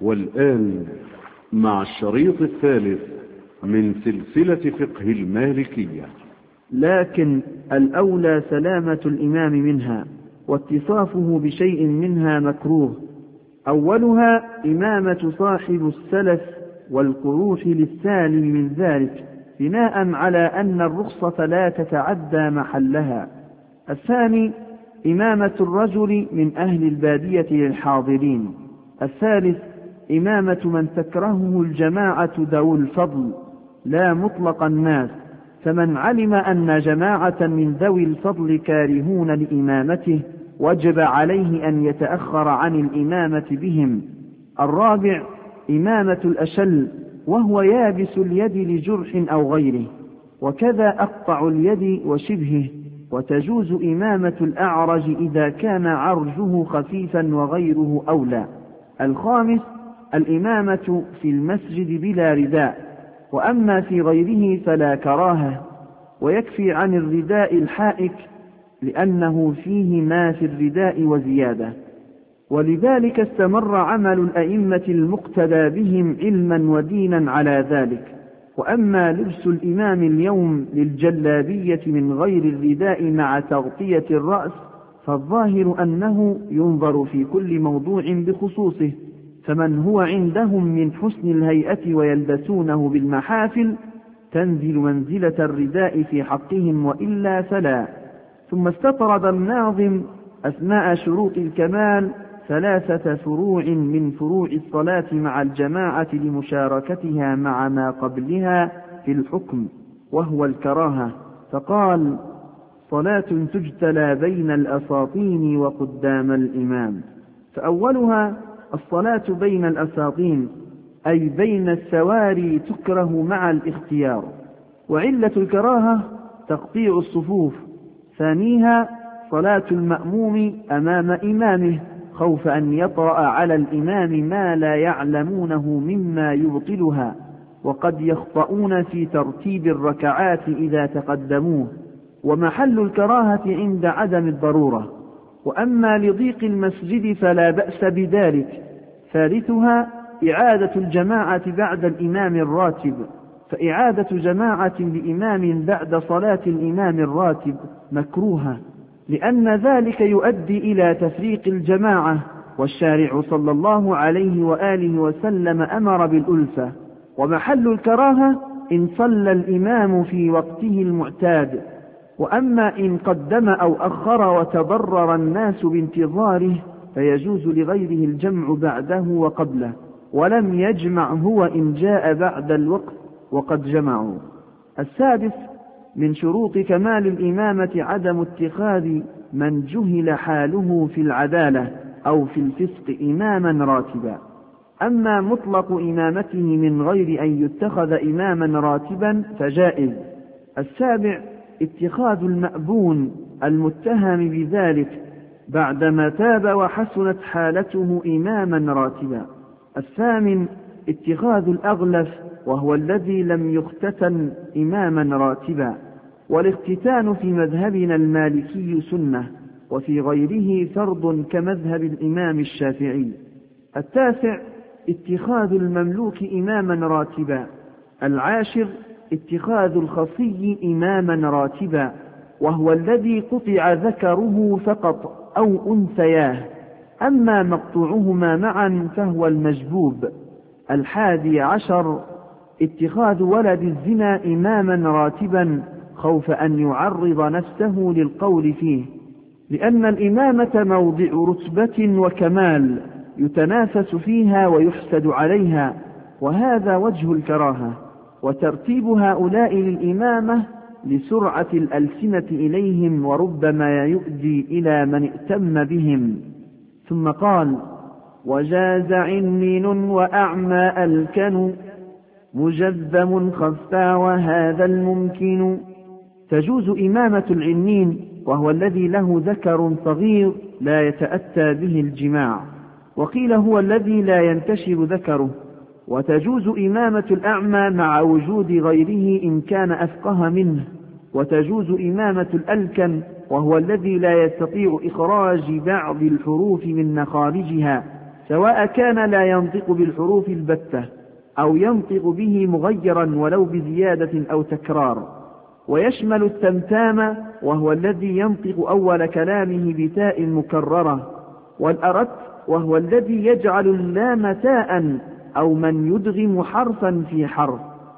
والآن مع الشريط الثالث من سلسلة فقه المالكية. لكن الأولى سلامة الإمام منها، واتصافه بشيء منها مكروه. أولها إمامة صاحب السلف والقروح للسالم من ذلك، بناء على أن الرخصة لا تتعدى محلها. الثاني إمامة الرجل من أهل البادية للحاضرين. الثالث إمامة من تكرهه الجماعة ذو الفضل لا مطلق الناس، فمن علم أن جماعة من ذوي الفضل كارهون لإمامته وجب عليه أن يتأخر عن الإمامة بهم. الرابع إمامة الأشل، وهو يابس اليد لجرح أو غيره، وكذا أقطع اليد وشبهه. وتجوز إمامة الأعرج إذا كان عرجه خفيفا وغيره أولى. الخامس الإمامة في المسجد بلا رداء، وأما في غيره فلا كراهة، ويكفي عن الرداء الحائك لأنه فيه ما في الرداء وزيادة. ولذلك استمر عمل الأئمة المقتدى بهم علما ودينا على ذلك. وأما لبس الإمام اليوم للجلابية من غير الرداء مع تغطية الرأس، فالظاهر أنه ينظر في كل موضوع بخصوصه، فمن هو عندهم من حسن الهيئة ويلبسونه بالمحافل تنزل منزلة الرداء في حقهم، وإلا فلا. ثم استطرد الناظم أثناء شروط الكمال 3 فروع من فروع الصلاة مع الجماعة لمشاركتها مع ما قبلها في الحكم، وهو الكراهة، فقال: صلاة تجتلى بين الأساطين وقدام الإمام. فأولها الصلاة بين الأساطين، أي بين السواري، تكره مع الاختيار، وعلة الكراهة تقطيع الصفوف. ثانيها صلاة المأموم أمام إمامه، خوف أن يطرأ على الإمام ما لا يعلمونه مما يبطلها، وقد يخطئون في ترتيب الركعات إذا تقدموه، ومحل الكراهة عند عدم الضرورة. وأما لضيق المسجد فلا بأس بذلك. ثالثها إعادة الجماعة بعد الإمام الراتب، فإعادة جماعة لإمام بعد صلاة الإمام الراتب مكروهة، لأن ذلك يؤدي إلى تفريق الجماعة، والشارع صلى الله عليه وآله وسلم أمر بالألفة. ومحل الكراهة إن صلى الإمام في وقته المعتاد. وأما إن قدم أو أخر وتضرر الناس بانتظاره فيجوز لغيره الجمع بعده وقبله، ولم يجمع هو إن جاء بعد الوقت وقد جمعوا. السادس من شروط كمال الإمامة عدم اتخاذ من جهل حاله في العدالة أو في الفسق إماما راتبا. أما مطلق إمامته من غير أن يتخذ إماما راتبا فجائز. السابع اتخاذ المأبون المتهم بذلك بعدما تاب وحسنت حالته إماما راتبا. الثامن اتخاذ الأغلف، وهو الذي لم يختتن إماما راتبا. والاختتان في مذهبنا المالكي سنة، وفي غيره فرض كمذهب الإمام الشافعي. التاسع اتخاذ المملوك إماما راتبا. العاشر اتخاذ الخصي إماما راتبا، وهو الذي قطع ذكره فقط أو أنثياه، أما مقطوعهما معا فهو المجبوب. الحادي عشر اتخاذ ولد الزنا إماما راتبا، خوف أن يعرض نفسه للقول فيه، لأن الإمامة موضع رتبة وكمال يتنافس فيها ويحسد عليها، وهذا وجه الكراهة. وترتيب هؤلاء للإمامة لسرعة الألسنة إليهم، وربما يؤدي إلى من ائتم بهم. ثم قال: وجاز عنين وأعمى ألكن، مجذم خفى وهذا الممكن. تجوز إمامة العنين، وهو الذي له ذكر صغير لا يتأتى به الجماع، وقيل هو الذي لا ينتشر ذكره. وتجوز إمامة الأعمى مع وجود غيره إن كان أفقه منه. وتجوز إمامة الألكن، وهو الذي لا يستطيع إخراج بعض الحروف من مخارجها، سواء كان لا ينطق بالحروف البتة أو ينطق به مغيرا ولو بزيادة أو تكرار. ويشمل التمتام وهو الذي ينطق أول كلامه بتاء مكررة، والأرت وهو الذي يجعل اللام تاء أو من يدغم حرفا في حرف،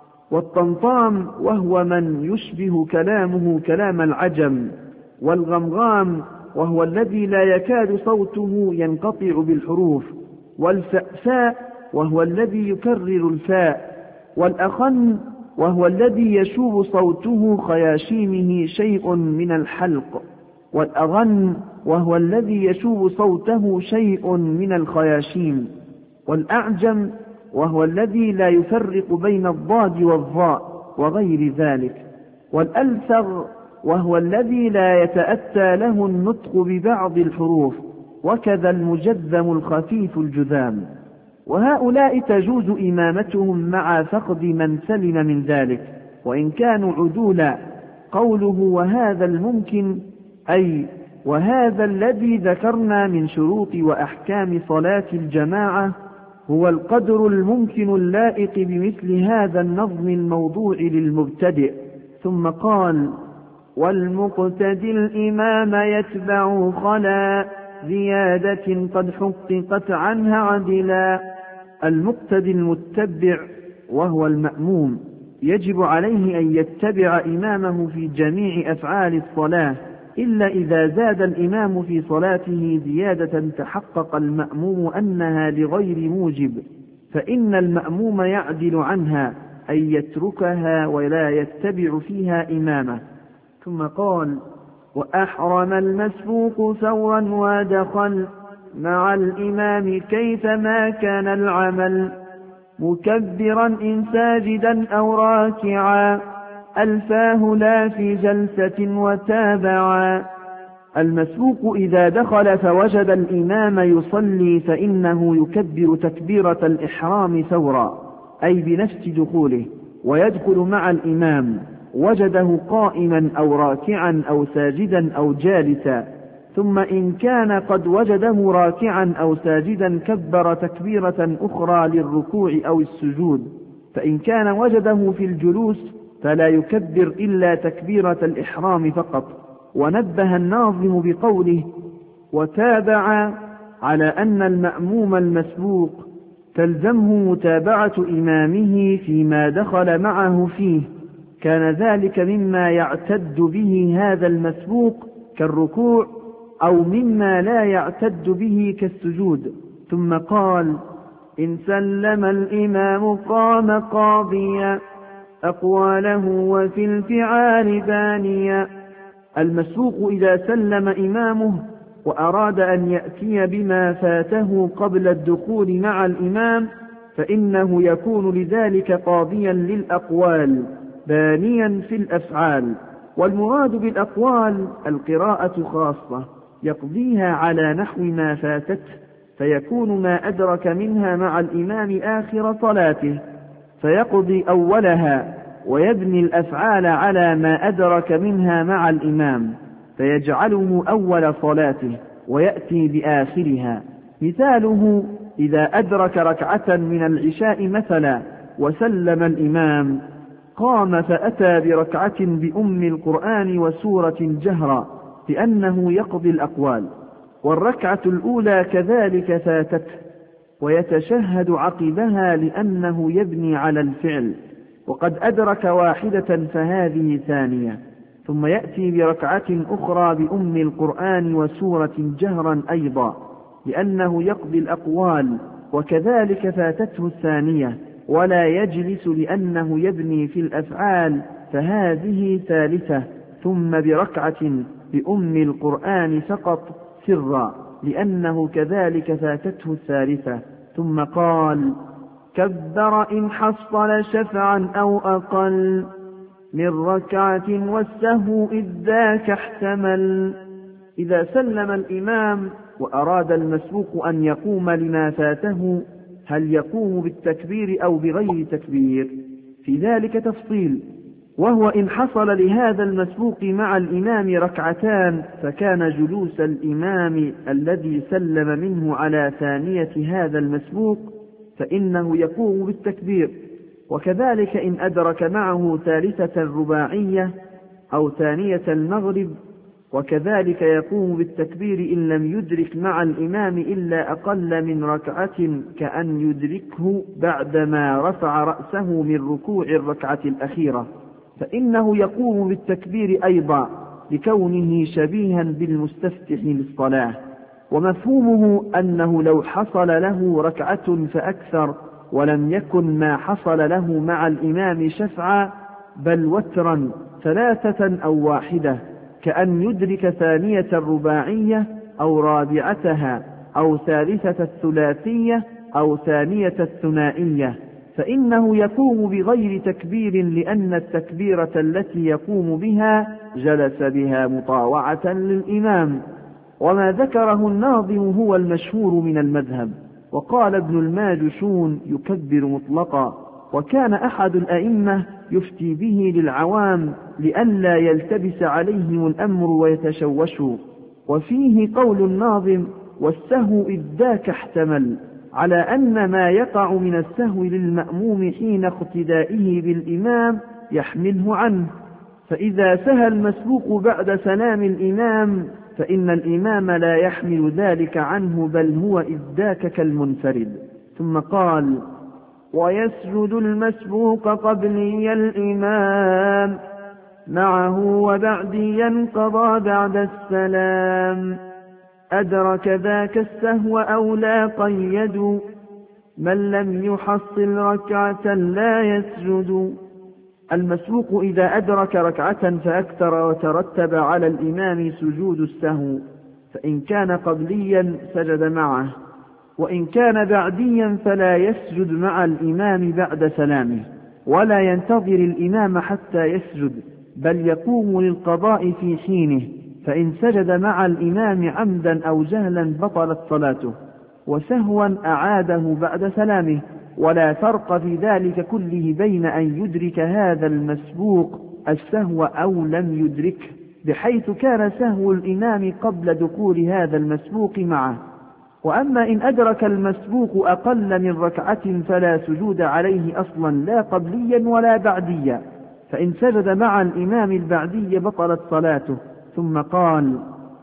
والطمطام وهو من يشبه كلامه كلام العجم، والغمغام وهو الذي لا يكاد صوته ينقطع بالحروف، والفأفاء وهو الذي يكرر الفاء، والأخن وهو الذي يشوب صوته خياشيمه شيء من الحلق، والأغن وهو الذي يشوب صوته شيء من الخياشيم، والأعجم وهو الذي لا يفرق بين الضاد والظاء وغير ذلك، والألثغ وهو الذي لا يتأتى له النطق ببعض الحروف، وكذا المجذم الخفيف الجذام. وهؤلاء تجوز إمامتهم مع فقد من سلم من ذلك وإن كانوا عدولا. قوله وهذا الممكن أي وهذا الذي ذكرنا من شروط وأحكام صلاة الجماعة هو القدر الممكن اللائق بمثل هذا النظم الموضوع للمبتدئ. ثم قال والمقتدي الإمام يتبع خلا زيادة قد حققت عنها عدلا. المقتدي المتبع وهو المأموم يجب عليه أن يتبع إمامه في جميع أفعال الصلاة، إلا إذا زاد الإمام في صلاته زيادة تحقق المأموم أنها لغير موجب، فإن المأموم يعدل عنها أي يتركها ولا يتبع فيها إمامه. ثم قال وأحرم المسبوق ثورا ودخل مع الإمام كيفما كان العمل مكبرا إن ساجدا أو راكعا ألفاه لا في جلسة وتابعا. المسبوق إذا دخل فوجد الإمام يصلي فإنه يكبر تكبيرة الإحرام ثورا أي بنفس دخوله، ويدخل مع الإمام وجده قائما أو راكعا أو ساجدا أو جالسا، ثم إن كان قد وجده راكعا أو ساجدا كبر تكبيرة أخرى للركوع أو السجود، فإن كان وجده في الجلوس فلا يكبر إلا تكبيرة الإحرام فقط. ونبه الناظم بقوله وتابع على أن المأموم المسبوق تلزمه متابعة إمامه فيما دخل معه فيه، كان ذلك مما يعتد به هذا المسبوق كالركوع أو مما لا يعتد به كالسجود. ثم قال إن سلم الإمام قام قاضيا أقواله وفي الفعال بانيا. المسبوق إذا سلم إمامه وأراد أن يأتي بما فاته قبل الدخول مع الإمام فإنه يكون لذلك قاضيا للأقوال بانيا في الأفعال. والمراد بالأقوال القراءة خاصة يقضيها على نحو ما فاتته، فيكون ما أدرك منها مع الإمام آخر صلاته فيقضي أولها، ويبني الأفعال على ما أدرك منها مع الإمام فيجعله أول صلاته ويأتي بآخرها. مثاله إذا أدرك ركعة من العشاء مثلا وسلم الإمام قام فأتى بركعة بأم القرآن وسورة جهرا لأنه يقضي الأقوال. والركعة الأولى كذلك فاتته ويتشهد عقبها لأنه يبني على الفعل، وقد أدرك واحدة فهذه ثانية، ثم يأتي بركعة أخرى بأم القرآن وسورة جهرا أيضا لأنه يقضي الأقوال، وكذلك فاتته الثانية ولا يجلس لأنه يبني في الأفعال فهذه ثالثة، ثم بركعة بأم القرآن فقط سرا لأنه كذلك فاتته الثالثة. ثم قال كبر إن حصل شفعا أو أقل من ركعة والسهو إذ ذاك احتمل. إذا سلم الإمام وأراد المسبوق أن يقوم لما فاته هل يقوم بالتكبير أو بغير تكبير؟ في ذلك تفصيل، وهو إن حصل لهذا المسبوق مع الإمام ركعتان فكان جلوس الإمام الذي سلم منه على ثانية هذا المسبوق فإنه يقوم بالتكبير، وكذلك إن أدرك معه ثالثة رباعية أو ثانية المغرب، وكذلك يقوم بالتكبير إن لم يدرك مع الإمام إلا أقل من ركعة كأن يدركه بعدما رفع رأسه من ركوع الركعة الأخيرة، فإنه يقوم بالتكبير أيضا لكونه شبيها بالمستفتح للصلاة. ومفهومه أنه لو حصل له ركعة فأكثر ولم يكن ما حصل له مع الإمام شفعا بل وترا ثلاثة أو واحدة، كأن يدرك ثانية الرباعية أو رابعتها أو ثالثة الثلاثية أو ثانية الثنائية، فإنه يقوم بغير تكبير لأن التكبيرة التي يقوم بها جلس بها مطاوعة للإمام. وما ذكره الناظم هو المشهور من المذهب. وقال ابن الماجشون يكبر مطلقا، وكان أحد الأئمة يفتي به للعوام لئلا يلتبس عليهم الأمر ويتشوشوا. وفيه قول الناظم: والسهو إذ ذاك احتمل، على أن ما يقع من السهو للمأموم حين اقتدائه بالإمام يحمله عنه، فإذا سهى المسبوق بعد سلام الإمام فإن الإمام لا يحمل ذلك عنه بل هو إذ ذاك كالمنفرد. ثم قال: ويسجد المسبوق قبلي الإمام معه وبعديا قضى بعد السلام، أدرك ذاك السهو أو لا قيد، من لم يحصل ركعة لا يسجد. المسبوق إذا أدرك ركعة فأكثر وترتب على الإمام سجود السهو، فإن كان قبليا سجد معه، وإن كان بعديا فلا يسجد مع الإمام بعد سلامه، ولا ينتظر الإمام حتى يسجد، بل يقوم للقضاء في حينه، فإن سجد مع الإمام عمدا أو جهلا بطلت صلاته، وسهوا أعاده بعد سلامه. ولا فرق في ذلك كله بين أن يدرك هذا المسبوق السهو أو لم يدركه، بحيث كان سهو الإمام قبل دخول هذا المسبوق معه. وأما إن أدرك المسبوق أقل من ركعة فلا سجود عليه أصلا لا قبليا ولا بعديا، فإن سجد مع الإمام البعدي بطلت صلاته. ثم قال: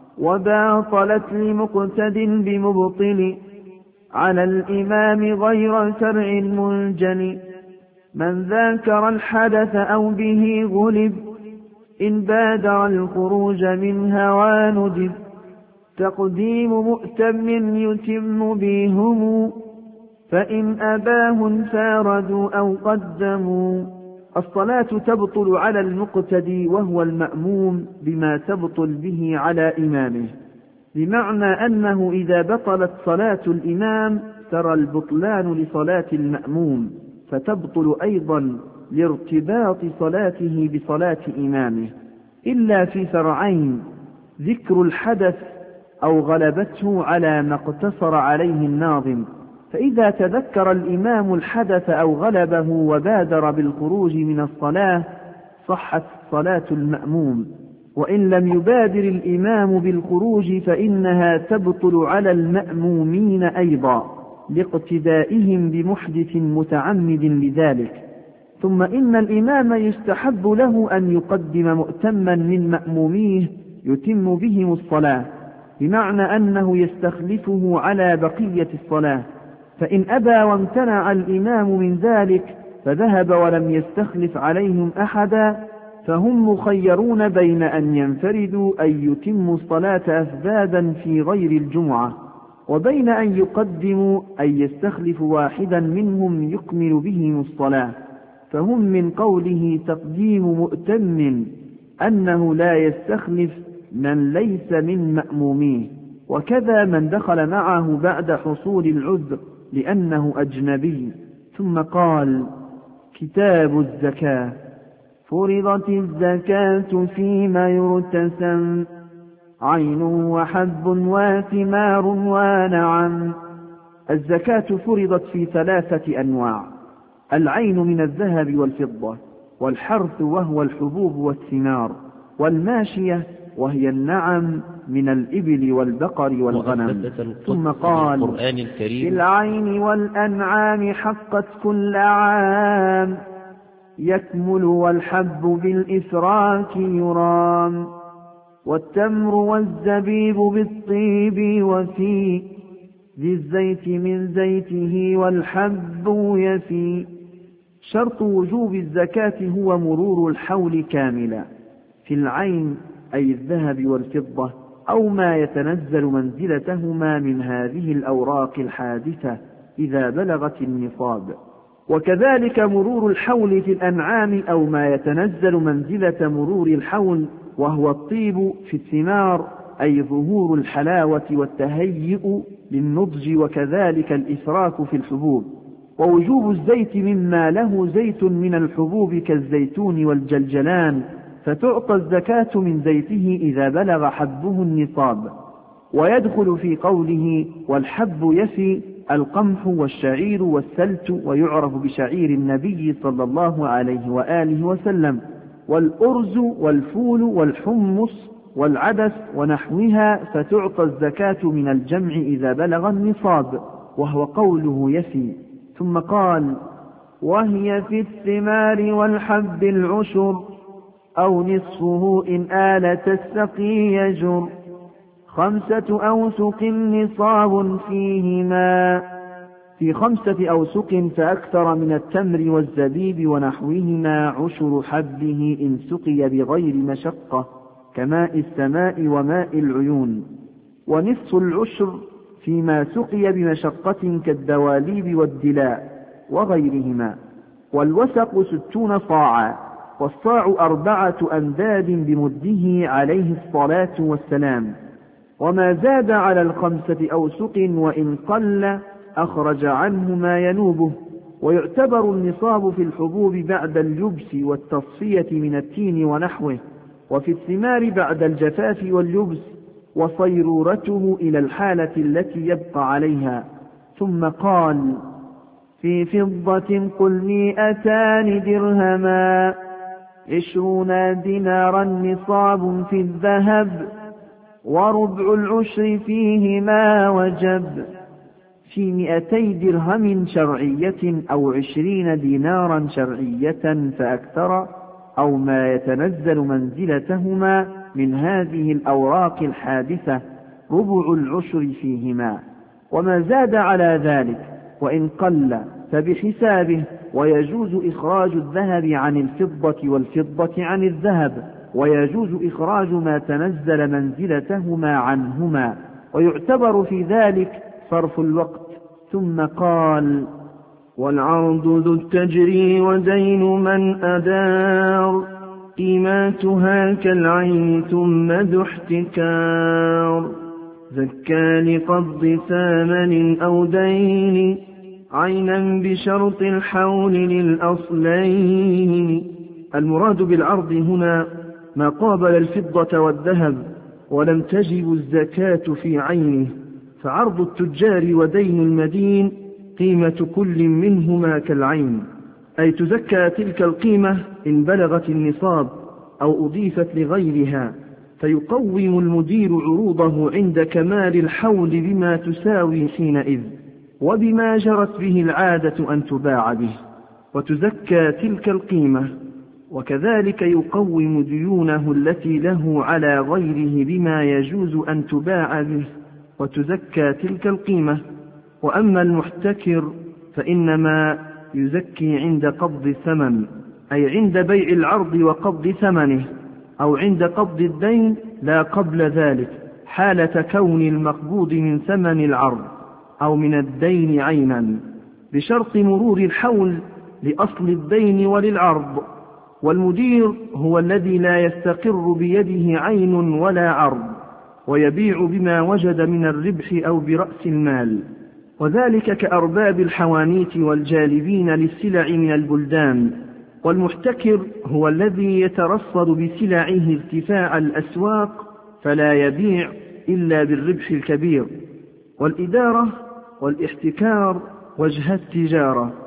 وباطلت لمقتد بمبطل على الإمام غير شرع منجن، من ذاكر الحدث أو به غلب إن بادر الخروج من هوى ندب، تقديم مؤتم يتم بهم فإن أباه انفاردوا أو قدموا. الصلاة تبطل على المقتدي وهو المأموم بما تبطل به على إمامه، بمعنى أنه إذا بطلت صلاة الإمام ترى البطلان لصلاة المأموم، فتبطل أيضا لارتباط صلاته بصلاة إمامه، إلا في فرعين: ذكر الحدث أو غلبته على ما اقتصر عليه الناظم، فإذا تذكر الإمام الحدث أو غلبه وبادر بالخروج من الصلاة صحت صلاة المأموم، وإن لم يبادر الإمام بالخروج فإنها تبطل على المأمومين أيضا لاقتدائهم بمحدث متعمد لذلك. ثم إن الإمام يستحب له أن يقدم مؤتما من مأموميه يتم بهم الصلاة، بمعنى أنه يستخلفه على بقية الصلاة، فإن أبى وامتنع الإمام من ذلك فذهب ولم يستخلف عليهم أحدا فهم مخيرون بين أن ينفردوا أن يتموا الصلاة أفذاذا في غير الجمعة، وبين أن يقدموا أن يستخلف واحدا منهم يكمل بهم الصلاة، فهم من قوله تقديم مؤتم أنه لا يستخلف من ليس من مأموميه، وكذا من دخل معه بعد حصول العذر لأنه أجنبي. ثم قال: كتاب الزكاة. فرضت الزكاة فيما يرتسم عين وحب وثمار ونعم. الزكاة فرضت في 3 أنواع: العين من الذهب والفضة، والحرث وهو الحبوب والثمار، والماشية وهي النعم من الإبل والبقر والغنم. ثم قال: في العين والأنعام حقت كل عام، يكمل والحب بالإسراك يرام، والتمر والزبيب بالطيب، وفي ذي الزيت من زيته والحب يفي. شرط وجوب الزكاة هو مرور الحول كاملا في العين أي الذهب والفضة أو ما يتنزل منزلتهما من هذه الأوراق الحادثة إذا بلغت النصاب، وكذلك مرور الحول في الأنعام أو ما يتنزل منزلة مرور الحول وهو الطيب في الثمار أي ظهور الحلاوة والتهيئ للنضج، وكذلك الإسراك في الحبوب. ووجوب الزيت مما له زيت من الحبوب كالزيتون والجلجلان، فتعطى الزكاة من زيته إذا بلغ حبه النصاب. ويدخل في قوله والحب يفي القمح والشعير والسلت، ويعرف بشعير النبي صلى الله عليه وآله وسلم، والأرز والفول والحمص والعدس ونحوها، فتعطى الزكاة من الجمع إذا بلغ النصاب، وهو قوله يفي. ثم قال: وهي في الثمار والحب العشر، أو نصفه إن آلت السقي يجر، 5 أوسق نصاب فيهما، في 5 أوسق فأكثر من التمر والزبيب ونحوهما عشر حبه إن سقي بغير مشقة كماء السماء وماء العيون، ونصف العشر فيما سقي بمشقة كالدواليب والدلاء وغيرهما. والوسق 60 صاعا، والصاع 4 أمداد بمده عليه الصلاة والسلام. وما زاد على 5 أوسق وإن قل أخرج عنه ما ينوبه. ويعتبر النصاب في الحبوب بعد اليبس والتصفية من التين ونحوه، وفي الثمار بعد الجفاف واليبس وصيرورته إلى الحالة التي يبقى عليها. ثم قال: في فضة قل 200 درهما، 20 دينارا نصاب في الذهب، وربع العشر فيهما وجب. في 200 درهم شرعية أو 20 دينارا شرعية فأكثر، أو ما يتنزل منزلتهما من هذه الأوراق الحادثة ربع العشر فيهما. وما زاد على ذلك وإن قل فبحسابه. ويجوز إخراج الذهب عن الفضة والفضة عن الذهب، ويجوز إخراج ما تنزل منزلتهما عنهما، ويعتبر في ذلك صرف الوقت. ثم قال: والعرض ذو التجري ودين من أدار، قيماتها كالعين ثم ذو احتكار، زكى لقبض ثمن أو دين، عينا بشرط الحول للأصلين. المراد بالعرض هنا ما قابل الفضة والذهب ولم تجب الزكاة في عينه، فعرض التجار ودين المدين قيمة كل منهما كالعين، أي تزكى تلك القيمة إن بلغت النصاب أو أضيفت لغيرها، فيقوم المدير عروضه عند كمال الحول بما تساوي حينئذ، وبما جرت به العادة أن تباع به، وتزكى تلك القيمة. وكذلك يقوم ديونه التي له على غيره بما يجوز أن تباع به، وتزكى تلك القيمة. وأما المحتكر فإنما يزكي عند قبض الثمن، أي عند بيع العرض وقبض ثمنه، أو عند قبض الدين لا قبل ذلك، حالة كون المقبوض من ثمن العرض أو من الدين عينا، بشرط مرور الحول لأصل الدين وللعرض. والمدير هو الذي لا يستقر بيده عين ولا عرض، ويبيع بما وجد من الربح أو برأس المال، وذلك كأرباب الحوانيت والجالبين للسلع من البلدان. والمحتكر هو الذي يترصد بسلعه ارتفاع الأسواق فلا يبيع إلا بالربح الكبير. والإدارة والاحتكار وجه التجارة،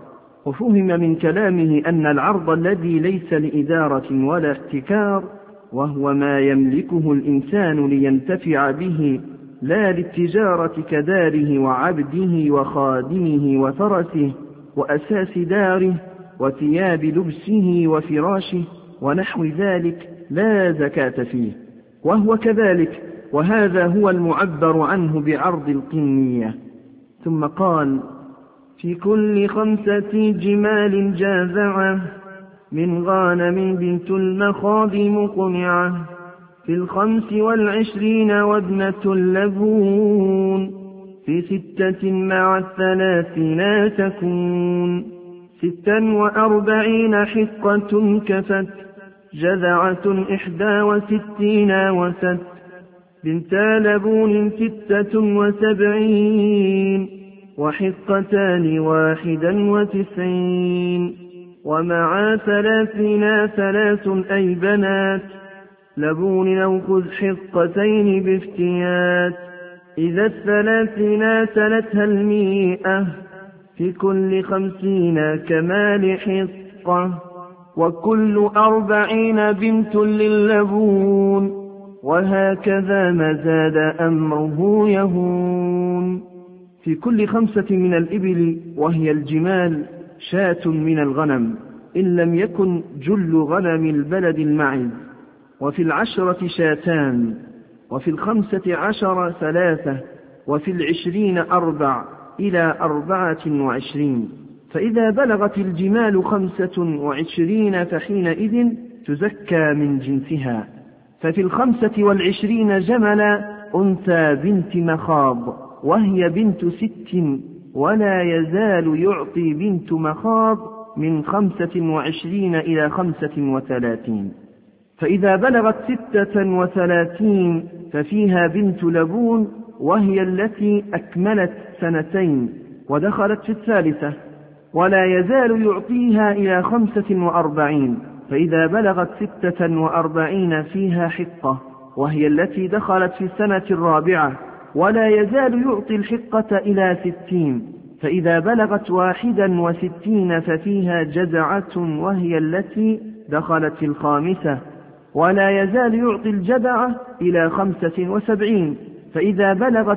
وفهم من كلامه أن العرض الذي ليس لإدارة ولا احتكار، وهو ما يملكه الإنسان لينتفع به لا للتجارة كداره وعبده وخادمه وفرسه وأساس داره وثياب لبسه وفراشه ونحو ذلك، لا زكاة فيه، وهو كذلك، وهذا هو المعبر عنه بعرض القنية. ثم قال: في كل 5 جمال جاذعة من غانم بنت المخاض مقنعة، في 25 وابنة اللبون، في 6 مع 30 تكون، 46 حقة كفت، جذعة 61 وست، بنتا لبون 76 وحقتان 91 ومع 30 3 أي بنات لبون أو خذ حقتين بافتيات، إذا 30 تلتها 100 في كل 50 كمال حقة، وكل 40 بنت للبون، وهكذا ما زاد أمره يهون. في كل 5 من الإبل وهي الجمال شاة من الغنم إن لم يكن جل غنم البلد المعز، وفي 10 شاتان، وفي 15 3، وفي 20 4 إلى 24. فإذا بلغت الجمال 25 فحينئذ تزكى من جنسها. ففي 25 جملا أنثى بنت مخاض وهي بنت 6، ولا يزال يعطي بنت مخاض من 25 إلى 35. فإذا بلغت 36 ففيها بنت لبون وهي التي أكملت 2 ودخلت في 3، ولا يزال يعطيها إلى 45. فإذا بلغت 46 فيها حقة وهي التي دخلت في 4، ولا يزال يعطي الحقة إلى 60. فإذا بلغت 61 ففيها جذعة وهي التي دخلت في 5، ولا يزال يعطي الجذعة إلى 75. فإذا بلغت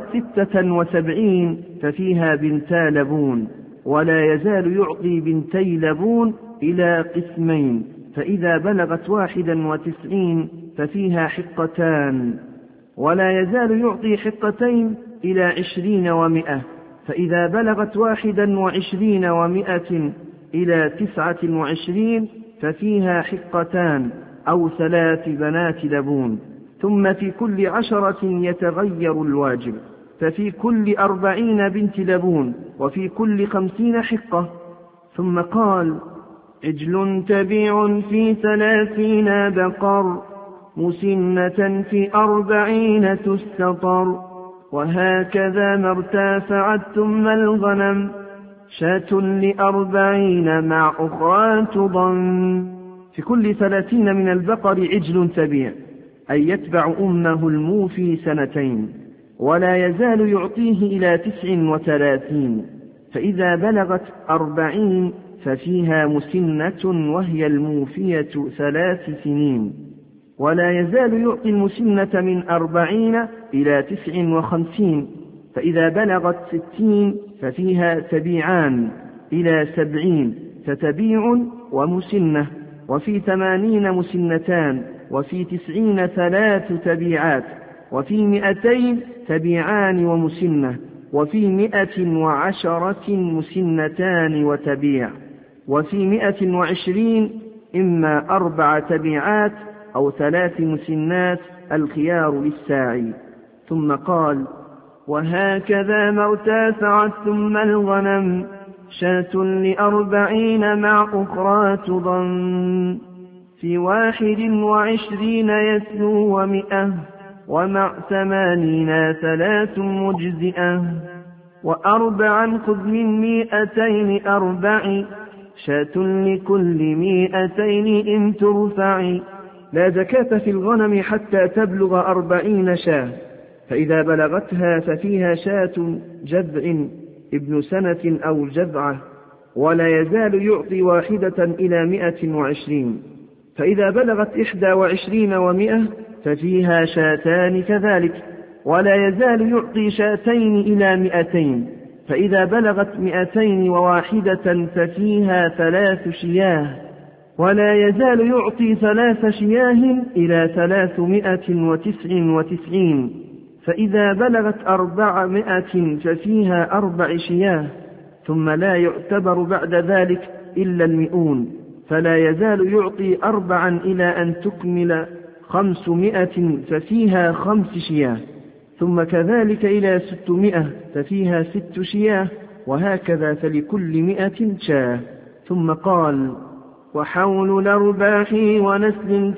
76 ففيها بنتا لبون، ولا يزال يعطي بنتي لبون إلى 2. فإذا بلغت 91 ففيها حقتان، ولا يزال يعطي حقتين إلى 20 و100. فإذا بلغت 21 و100 إلى 29 ففيها حقتان أو 3 بنات لبون. ثم في كل 10 يتغير الواجب، ففي كل 40 بنت لبون، وفي كل 50 حقة. ثم قال: عجل تبيع في 30 بقر، مسنة في 40 تستطر، وهكذا ما ارتفعت ثم الغنم، شاة 40 مع أخرى تضم. في كل 30 من البقر عجل تبيع، أي يتبع أمه الموفي 2، ولا يزال يعطيه إلى 39. فإذا بلغت 40 ففيها مسنة وهي الموفية 3 سنين، ولا يزال يعطي المسنة من 40 إلى 59. فإذا بلغت 60 ففيها تبيعان إلى 70، فتبيع ومسنة. وفي 80 مسنتان، وفي 90 3 تبيعات، وفي 200 تبيعان ومسنة، وفي 110 مسنتان وتبيع، وفي 120 إما 4 تبيعات أو 3 مسنات، الخيار للساعي. ثم قال: وهكذا ما ارتفعت ثم الغنم، شاة 40 مع أخرى تضم، في 21 يسلو و100، ومع 80 3 مجزئة، و4 خذ من 200 4، شاة لكل 200 إن ترفع. لا زكاة في الغنم حتى تبلغ 40 شاة، فإذا بلغتها ففيها شاة جذع ابن 1 أو جذعة، ولا يزال يعطي 1 إلى 120. فإذا بلغت 21 و100 ففيها 2 كذلك، ولا يزال يعطي 2 إلى 200. فإذا بلغت 201 ففيها 3 شياه، ولا يزال يعطي 3 شياه إلى 399. فإذا بلغت 400 ففيها 4 شياه، ثم لا يعتبر بعد ذلك إلا 100. فلا يزال يعطي 4 إلى أن تكمل 500 ففيها 5 شياه، ثم كذلك إلى 600 ففيها 6 شياه، وهكذا فلكل 100 شاه. ثم قال: وحول الأرباح ونسل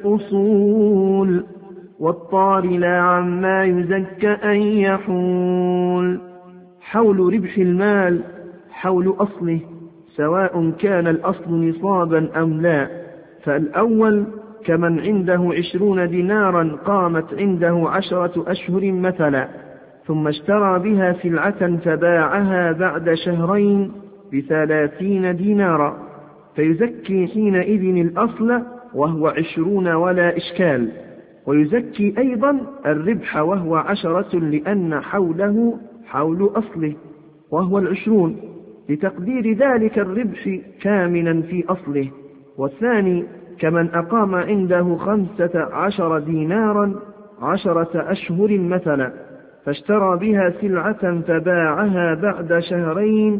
كالأصول، والطار لا عما يزكى أن يحول. حول ربح المال حول أصله، سواء كان الأصل نصابا أم لا. فالأول كمن عنده 20 دينارا قامت عنده 10 أشهر مثلا، ثم اشترى بها سلعة فباعها بعد شهرين ب30 دينارا، فيزكي حينئذ الأصل وهو 20 ولا إشكال، ويزكي أيضا الربح وهو 10 لأن حوله حول أصله وهو 20 لتقدير ذلك الربح كاملا في أصله. والثاني كمن أقام عنده 15 دينارا 10 أشهر مثلا، فاشترى بها سلعة فباعها بعد شهرين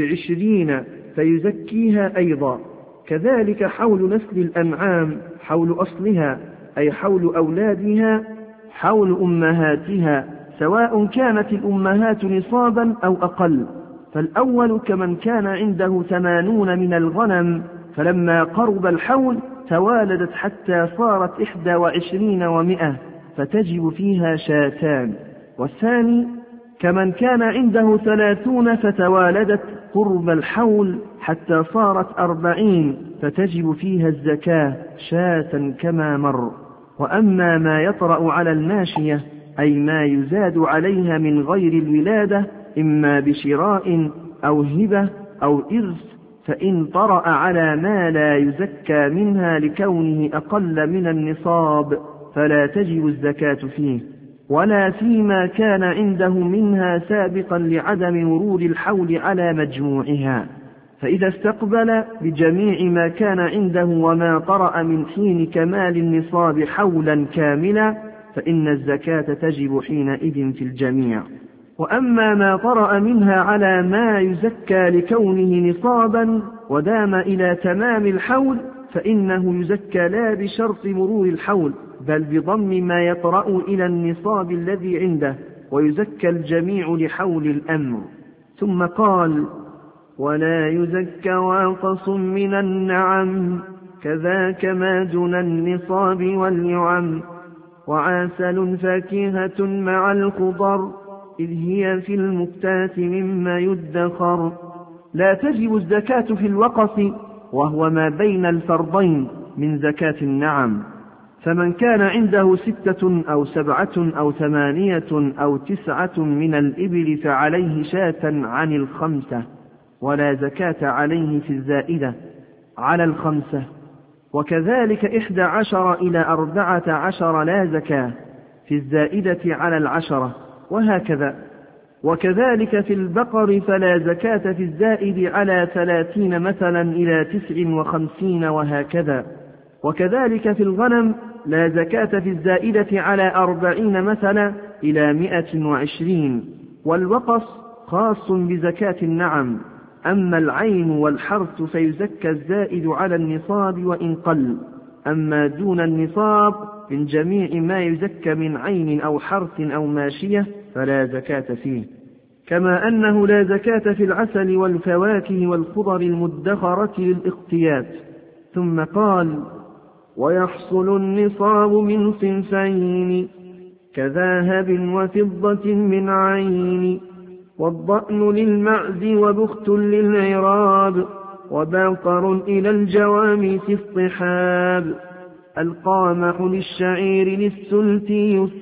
ب20 فيزكيها أيضا. كذلك حول نسل الأنعام حول أصلها، أي حول أولادها حول أمهاتها، سواء كانت الأمهات نصابا أو أقل. فالأول كمن كان عنده 80 من الغنم، فلما قرب الحول توالدت حتى صارت 21 و100 فتجب فيها 2. والثاني كمن كان عنده 30 فتوالدت قرب الحول حتى صارت 40 فتجب فيها الزكاة 2 كما مر. وأما ما يطرأ على الماشية، أي ما يزاد عليها من غير الولادة، إما بشراء أو هبة أو إرث، فإن طرأ على ما لا يزكى منها لكونه أقل من النصاب فلا تجب الزكاة فيه، ولا فيما كان عنده منها سابقا لعدم مرور الحول على مجموعها. فإذا استقبل بجميع ما كان عنده وما طرأ من حين كمال النصاب حولا كاملا فإن الزكاة تجب حينئذ في الجميع. وأما ما طرأ منها على ما يزكى لكونه نصابا ودام إلى تمام الحول فإنه يزكى لا بشرط مرور الحول، بل بضم ما يطرأ إلى النصاب الذي عنده، ويزكى الجميع لحول الأمر. ثم قال: ولا يزكى واقص من النعم، كذاك ما دون النصاب واليعم، وعسل فاكهة مع الخضر، إذ هي في المكتات مما يدخر. لا تجب الزكاة في الوقص، وهو ما بين الفرضين من زكاة النعم. فمن كان عنده 6 أو 7 أو 8 أو 9 من الإبل فعليه 2 عن 5، ولا زكاة عليه في الزائدة على 5. وكذلك 11 إلى 14 لا زكاة في الزائدة على 10، وهكذا. وكذلك في البقر فلا زكاة في الزائد على 30 مثلا إلى 59، وهكذا. وكذلك في الغنم لا زكاة في الزائدة على 40 مثلا إلى 120. والوقص خاص بزكاة النعم. أما العين والحرث فيزكى الزائد على النصاب وإن قل. أما دون النصاب من جميع ما يزكى من عين أو حرث أو ماشية فلا زكاة فيه. كما أنه لا زكاة في العسل والفواكه والخضر المدخرة للاقتيات. ثم قال: ويحصل النصاب من صنفين، كذهب وفضة من عين، والضأن للمعز وبخت للعراب، وباقر إلى الجواميس الصحاب، القامح للشعير للسلت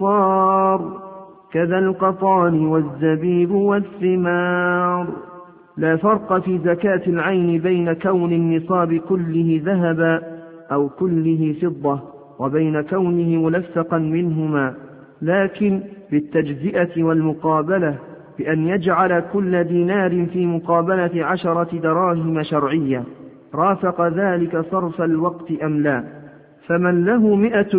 يصار، كذا القطان والزبيب والثمار. لا فرق في زكاة العين بين كون النصاب كله ذهبا أو كله فضة وبين كونه ملفقا منهما، لكن بالتجزئة والمقابلة، بأن يجعل كل دينار في مقابلة 10 دراهم شرعية، رافق ذلك صرف الوقت أم لا. فمن له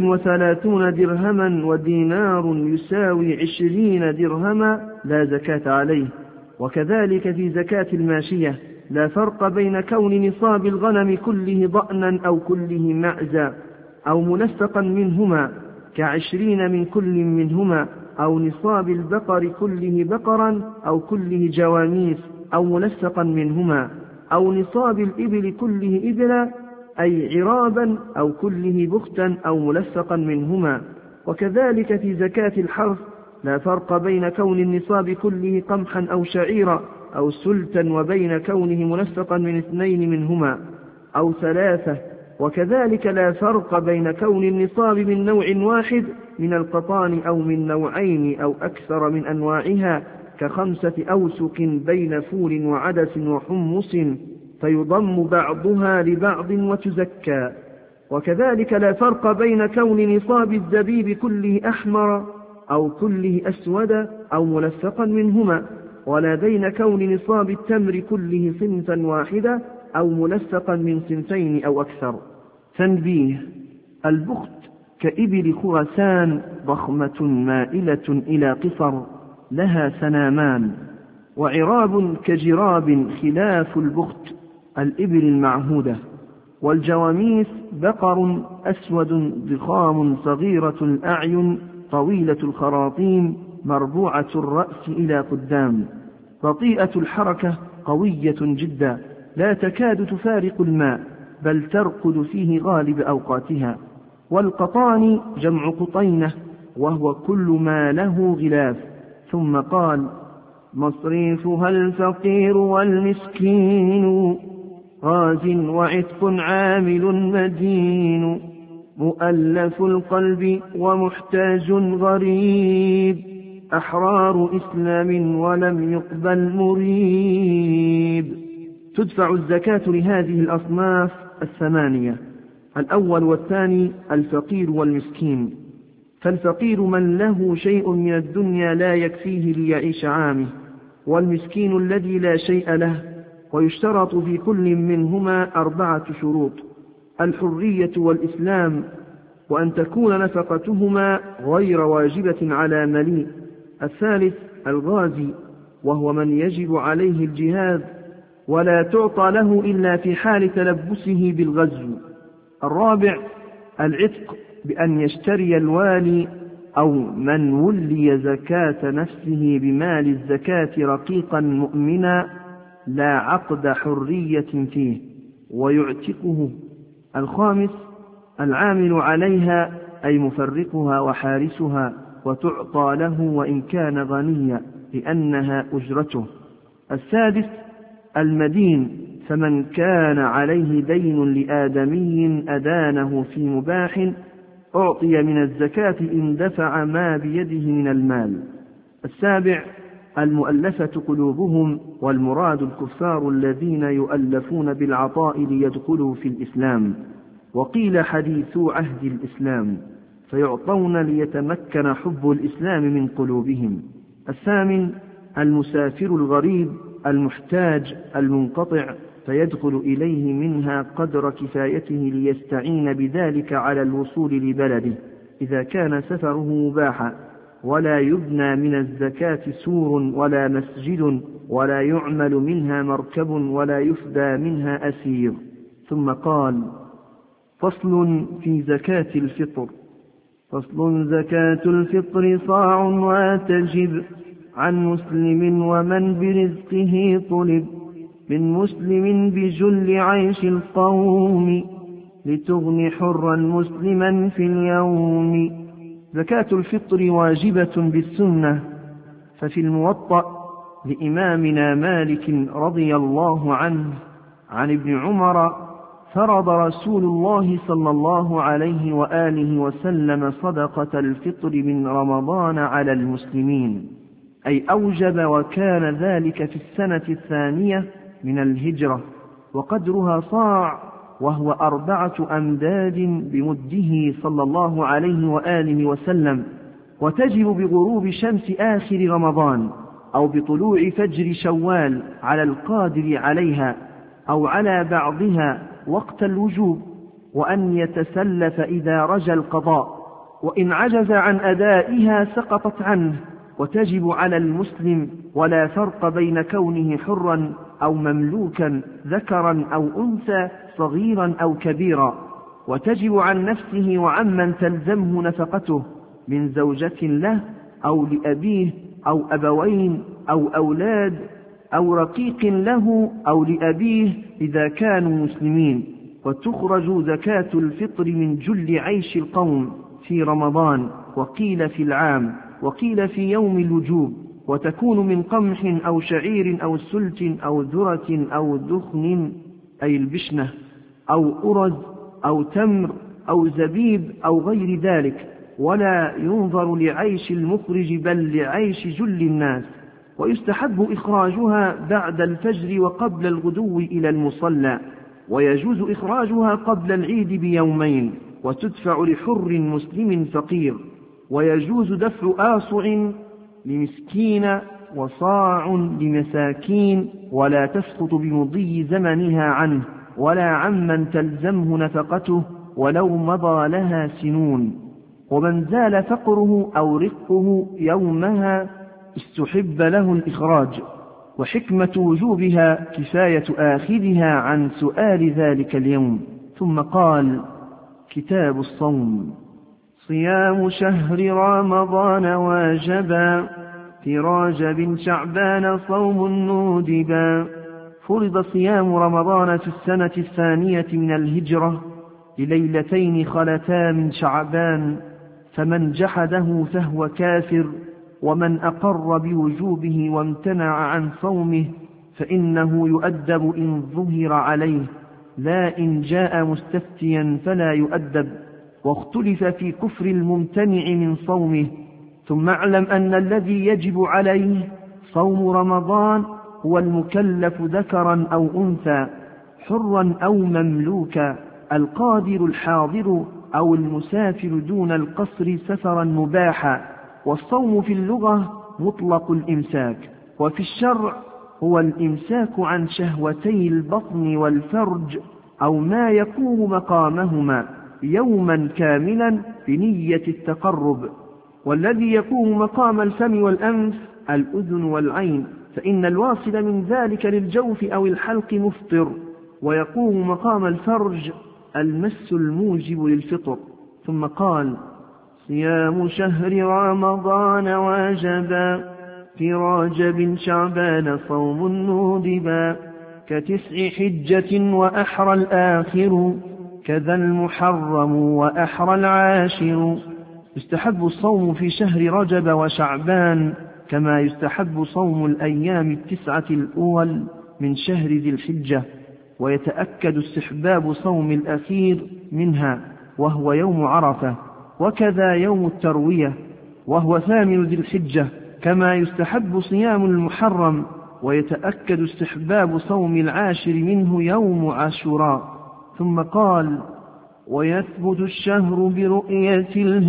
130 درهما ودينار يساوي 20 درهما لا زكاة عليه. وكذلك في زكاة الماشية لا فرق بين كون نصاب الغنم كله ضأنا أو كله معزا أو ملفقا منهما ك20 من كل منهما، أو نصاب البقر كله بقرا أو كله جواميس أو ملفقا منهما، أو نصاب الإبل كله إبلا أي عرابا أو كله بختا أو ملفقا منهما. وكذلك في زكاة الحرث لا فرق بين كون النصاب كله قمحا أو شعيرا أو سلتا وبين كونه ملفقا من 2 منهما أو 3. وكذلك لا فرق بين كون النصاب من نوع واحد من القطان أو من نوعين أو أكثر من أنواعها ك5 أوسق بين فول وعدس وحمص فيضم بعضها لبعض وتزكى. وكذلك لا فرق بين كون نصاب الزبيب كله أحمر أو كله أسود أو ملفقا منهما، ولا بين كون نصاب التمر كله صنفا واحدة أو ملفقا من صنفين أو أكثر. تنبيه: البخت كإبل خرسان ضخمة مائلة إلى قصر لها سنامان، وعراب كجراب خلاف البخت الإبل المعهودة. والجواميس بقر أسود ضخام صغيرة الأعين طويلة الخراطيم مربوعة الرأس إلى قدام، بطيئة الحركة قوية جدا لا تكاد تفارق الماء بل تركض فيه غالب أوقاتها. والقطان جمع قطينة وهو كل ما له غلاف. ثم قال: مصريفها الفقير والمسكين غاز وعتق عامل مدين مؤلف القلب ومحتاج غريب أحرار إسلام ولم يقبل مريب. تدفع الزكاة لهذه الأصناف 8: الأول والثاني الفقير والمسكين. فالفقير من له شيء من الدنيا لا يكفيه ليعيش عامه، والمسكين الذي لا شيء له. ويشترط في كل منهما 4 شروط: الحرية والإسلام، وأن تكون نفقتهما غير واجبة على مليء. الثالث الغازي، وهو من يجب عليه الجهاد ولا تعطى له إلا في حال تلبسه بالغزو. الرابع العتق، بأن يشتري الوالي أو من ولي زكاة نفسه بمال الزكاة رقيقا مؤمنا لا عقد حرية فيه ويعتقه. الخامس العامل عليها أي مفرقها وحارسها، وتعطى له وإن كان غنيا لأنها أجرته. السادس المدين، فمن كان عليه دين لآدمي أدانه في مباح أعطي من الزكاة إن دفع ما بيده من المال. السابع المؤلفة قلوبهم، والمراد الكفار الذين يؤلفون بالعطاء ليدخلوا في الإسلام، وقيل حديثو عهد الإسلام، فيعطون ليتمكن حب الإسلام من قلوبهم. الثامن المسافر الغريب المحتاج المنقطع، فيدخل إليه منها قدر كفايته ليستعين بذلك على الوصول لبلده إذا كان سفره مباحا. ولا يبنى من الزكاة سور ولا مسجد ولا يعمل منها مركب ولا يفدى منها أسير. ثم قال: فصل في زكاة الفطر. فصل: زكاة الفطر صاع وتجب عن مسلم ومن برزقه طلب، من مسلم بجل عيش القوم لتغني حرا مسلما في اليوم. زكاة الفطر واجبة بالسنة، ففي الموطأ لإمامنا مالك رضي الله عنه عن ابن عمر: فرض رسول الله صلى الله عليه وآله وسلم صدقة الفطر من رمضان على المسلمين، أي أوجب، وكان ذلك في السنة 2 من الهجرة، وقدرها صاع، وهو 4 أمداد بمده صلى الله عليه وآله وسلم، وتجب بغروب شمس آخر رمضان أو بطلوع فجر شوال على القادر عليها أو على بعضها وقت الوجوب، وأن يتسلف إذا رجى القضاء، وإن عجز عن أدائها سقطت عنه، وتجب على المسلم، ولا فرق بين كونه حرا أو مملوكا، ذكرا أو أنثى، صغيرا أو كبيرا، وتجب عن نفسه وعمن تلزمه نفقته من زوجة له أو لأبيه أو أبوين أو أولاد أو رقيق له أو لأبيه إذا كانوا مسلمين. وتخرج زكاة الفطر من جل عيش القوم في رمضان، وقيل في العام، وقيل في يوم الوجوب، وتكون من قمح أو شعير أو سلت أو ذرة أو دخن أي البشنة أو أرز أو تمر أو زبيب أو غير ذلك، ولا ينظر لعيش المخرج بل لعيش جل الناس. ويستحب إخراجها بعد الفجر وقبل الغدو إلى المصلى، ويجوز إخراجها قبل العيد بيومين، وتدفع لحر مسلم فقير، ويجوز دفع آصع لمسكين وصاع لمساكين، ولا تسقط بمضي زمنها عنه ولا عمن تلزمه نفقته ولو مضى لها سنون. ومن زال فقره أو رقه يومها استحب له الإخراج، وحكمة وجوبها كفاية آخذها عن سؤال ذلك اليوم. ثم قال: كتاب الصوم. صيام شهر رمضان واجبا، في رجب شعبان صوم نودبا. فرض صيام رمضان في السنة 2 من الهجرة لليلتين خلتا من شعبان، فمن جحده فهو كافر، ومن أقر بوجوبه وامتنع عن صومه فإنه يؤدب إن ظهر عليه، لا إن جاء مستفتيا فلا يؤدب. واختلف في كفر الممتنع من صومه. ثم اعلم أن الذي يجب عليه صوم رمضان هو المكلف ذكرا أو أنثى، حرا أو مملوكا، القادر الحاضر أو المسافر دون القصر سفرا مباحا. والصوم في اللغة مطلق الإمساك، وفي الشرع هو الإمساك عن شهوتي البطن والفرج أو ما يقوم مقامهما يوما كاملا بنية التقرب. والذي يقوم مقام الفم والأنف الأذن والعين، فإن الواصل من ذلك للجوف أو الحلق مفطر. ويقوم مقام الفرج المس الموجب للفطر. ثم قال: صيام شهر رمضان واجبا، في رجب شعبان صوم نودبا، ك9 حجة وأحرى الآخر، كذا المحرم وأحرى العاشر. يستحب الصوم في شهر رجب وشعبان، كما يستحب صوم الأيام 9 الأول من شهر ذي الحجة. ويتأكد استحباب صوم الأخير منها وهو يوم عرفة، وكذا يوم التروية وهو 8 ذي الحجة، كما يستحب صيام المحرم. ويتأكد استحباب صوم العاشر منه يوم عاشوراء. ثم قال: ويثبت الشهر برؤية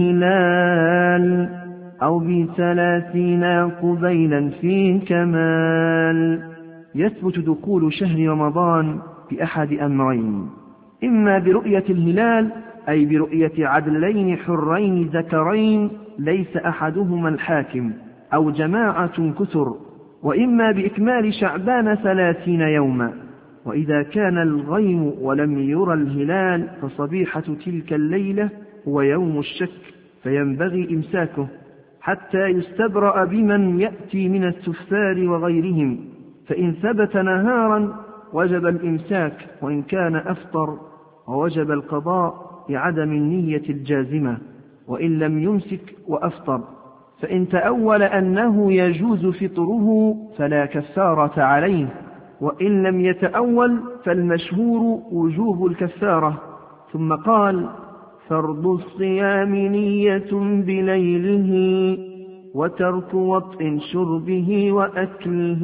الهلال أو ب30 قبيلا في كمال. يثبت دخول شهر رمضان بأحد أمرين: إما برؤية الهلال أي برؤية عدلين حرين ذكرين ليس أحدهما الحاكم أو جماعة كثر، وإما بإكمال شعبان 30 يوما. وإذا كان الغيم ولم يرى الهلال فصبيحة تلك الليلة هو يوم الشك، فينبغي إمساكه حتى يستبرأ بمن يأتي من السفار وغيرهم. فإن ثبت نهارا وجب الإمساك، وإن كان أفطر ووجب القضاء لعدم النية الجازمة، وإن لم يمسك وأفطر. فإن تأول أنه يجوز فطره فلا كفارة عليه، وإن لم يتأول فالمشهور وجوب الكفارة. ثم قال: فرض الصيام نية بليله، وترك وطء شربه وأكله،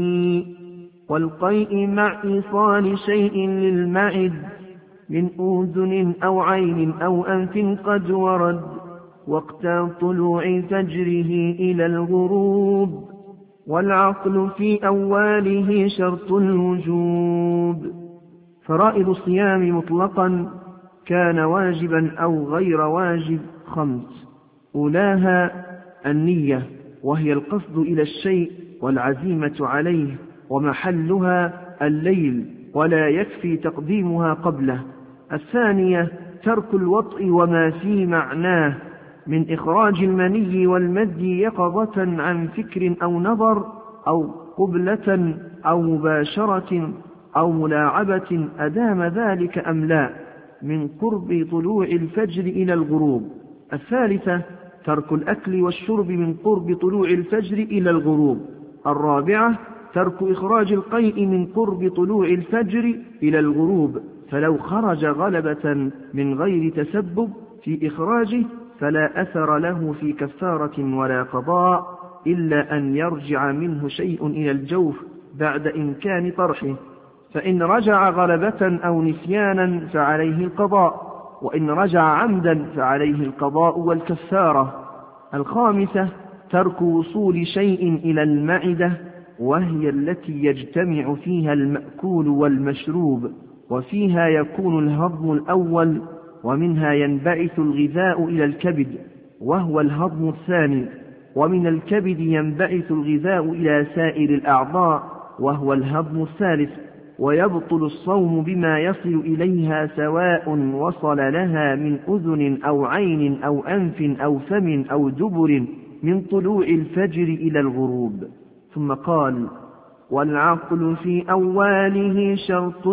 والقيء مع إيصال شيء للمعد من أذن أو عين أو أنف قد ورد، وقت طلوع فجره إلى الغروب. والعقل في أوله شرط الوجوب. فرائض الصيام مطلقا كان واجبا أو غير واجب 5: أولاها النية، وهي القصد إلى الشيء والعزيمة عليه، ومحلها الليل ولا يكفي تقديمها قبله. الثانية ترك الوطء وما في معناه من إخراج المني والمدي يقظة عن فكر أو نظر أو قبلة أو مباشرة أو ملاعبة أدام ذلك أم لا، من قرب طلوع الفجر إلى الغروب. الثالثة ترك الأكل والشرب من قرب طلوع الفجر إلى الغروب. الرابعة ترك إخراج القيء من قرب طلوع الفجر إلى الغروب، فلو خرج غلبة من غير تسبب في إخراجه فلا أثر له في كفارة ولا قضاء، إلا أن يرجع منه شيء إلى الجوف بعد إمكان طرحه، فإن رجع غلبة أو نسيانا فعليه القضاء، وإن رجع عمدا فعليه القضاء والكفارة. الخامسة ترك وصول شيء إلى المعدة، وهي التي يجتمع فيها المأكول والمشروب، وفيها يكون الهضم الأول، ومنها ينبعث الغذاء إلى الكبد وهو الهضم الثاني، ومن الكبد ينبعث الغذاء إلى سائر الأعضاء وهو الهضم الثالث. ويبطل الصوم بما يصل إليها سواء وصل لها من أذن أو عين أو أنف أو فم أو دبر من طلوع الفجر إلى الغروب. ثم قال: والعقل في أوله شرط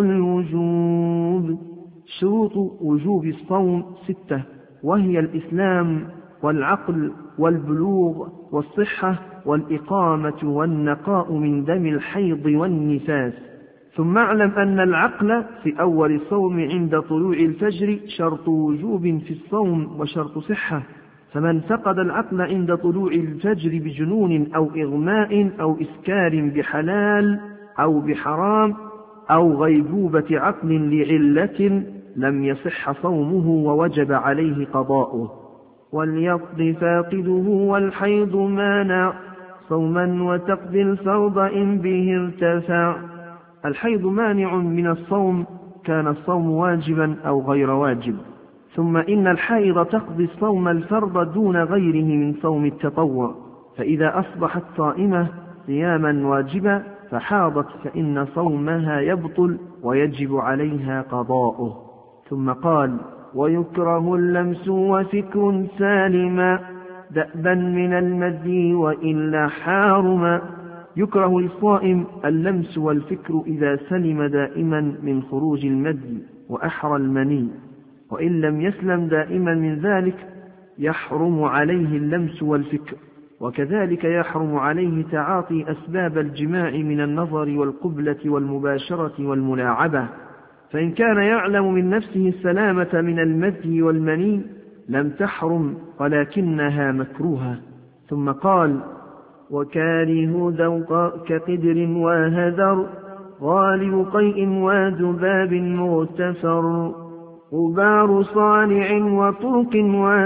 الوجوب. شروط وجوب الصوم 6، وهي الإسلام والعقل والبلوغ والصحة والإقامة والنقاء من دم الحيض والنفاس. ثم اعلم أن العقل في أول الصوم عند طلوع الفجر شرط وجوب في الصوم وشرط صحة، فمن فقد العقل عند طلوع الفجر بجنون أو إغماء أو إسكار بحلال أو بحرام أو غيبوبة عقل لعلة لم يصح صومه ووجب عليه قضاؤه. وليقض فاقده والحيض مانع صوما وتقضي الفرض إن به ارتفع. الحيض مانع من الصوم كان الصوم واجبا أو غير واجب. ثم إن الحائض تقضي الصوم الفرض دون غيره من صوم التطوع، فإذا أصبحت صائمة صياما واجبا فحاضت فإن صومها يبطل ويجب عليها قضاؤه. ثم قال: ويكره اللمس وفكر سالما دأبا من المدي وإلا حارما. يكره للصائم اللمس والفكر إذا سلم دائما من خروج المدي وأحرى المني، وإن لم يسلم دائما من ذلك يحرم عليه اللمس والفكر، وكذلك يحرم عليه تعاطي أسباب الجماع من النظر والقبلة والمباشرة والملاعبة. فإن كان يعلم من نفسه السلامة من المدي والمني لم تحرم ولكنها مكروهة. ثم قال: وكاره ذوق كقدر وهذر غالب قيء وذباب مغتفر غبار صانع وطرق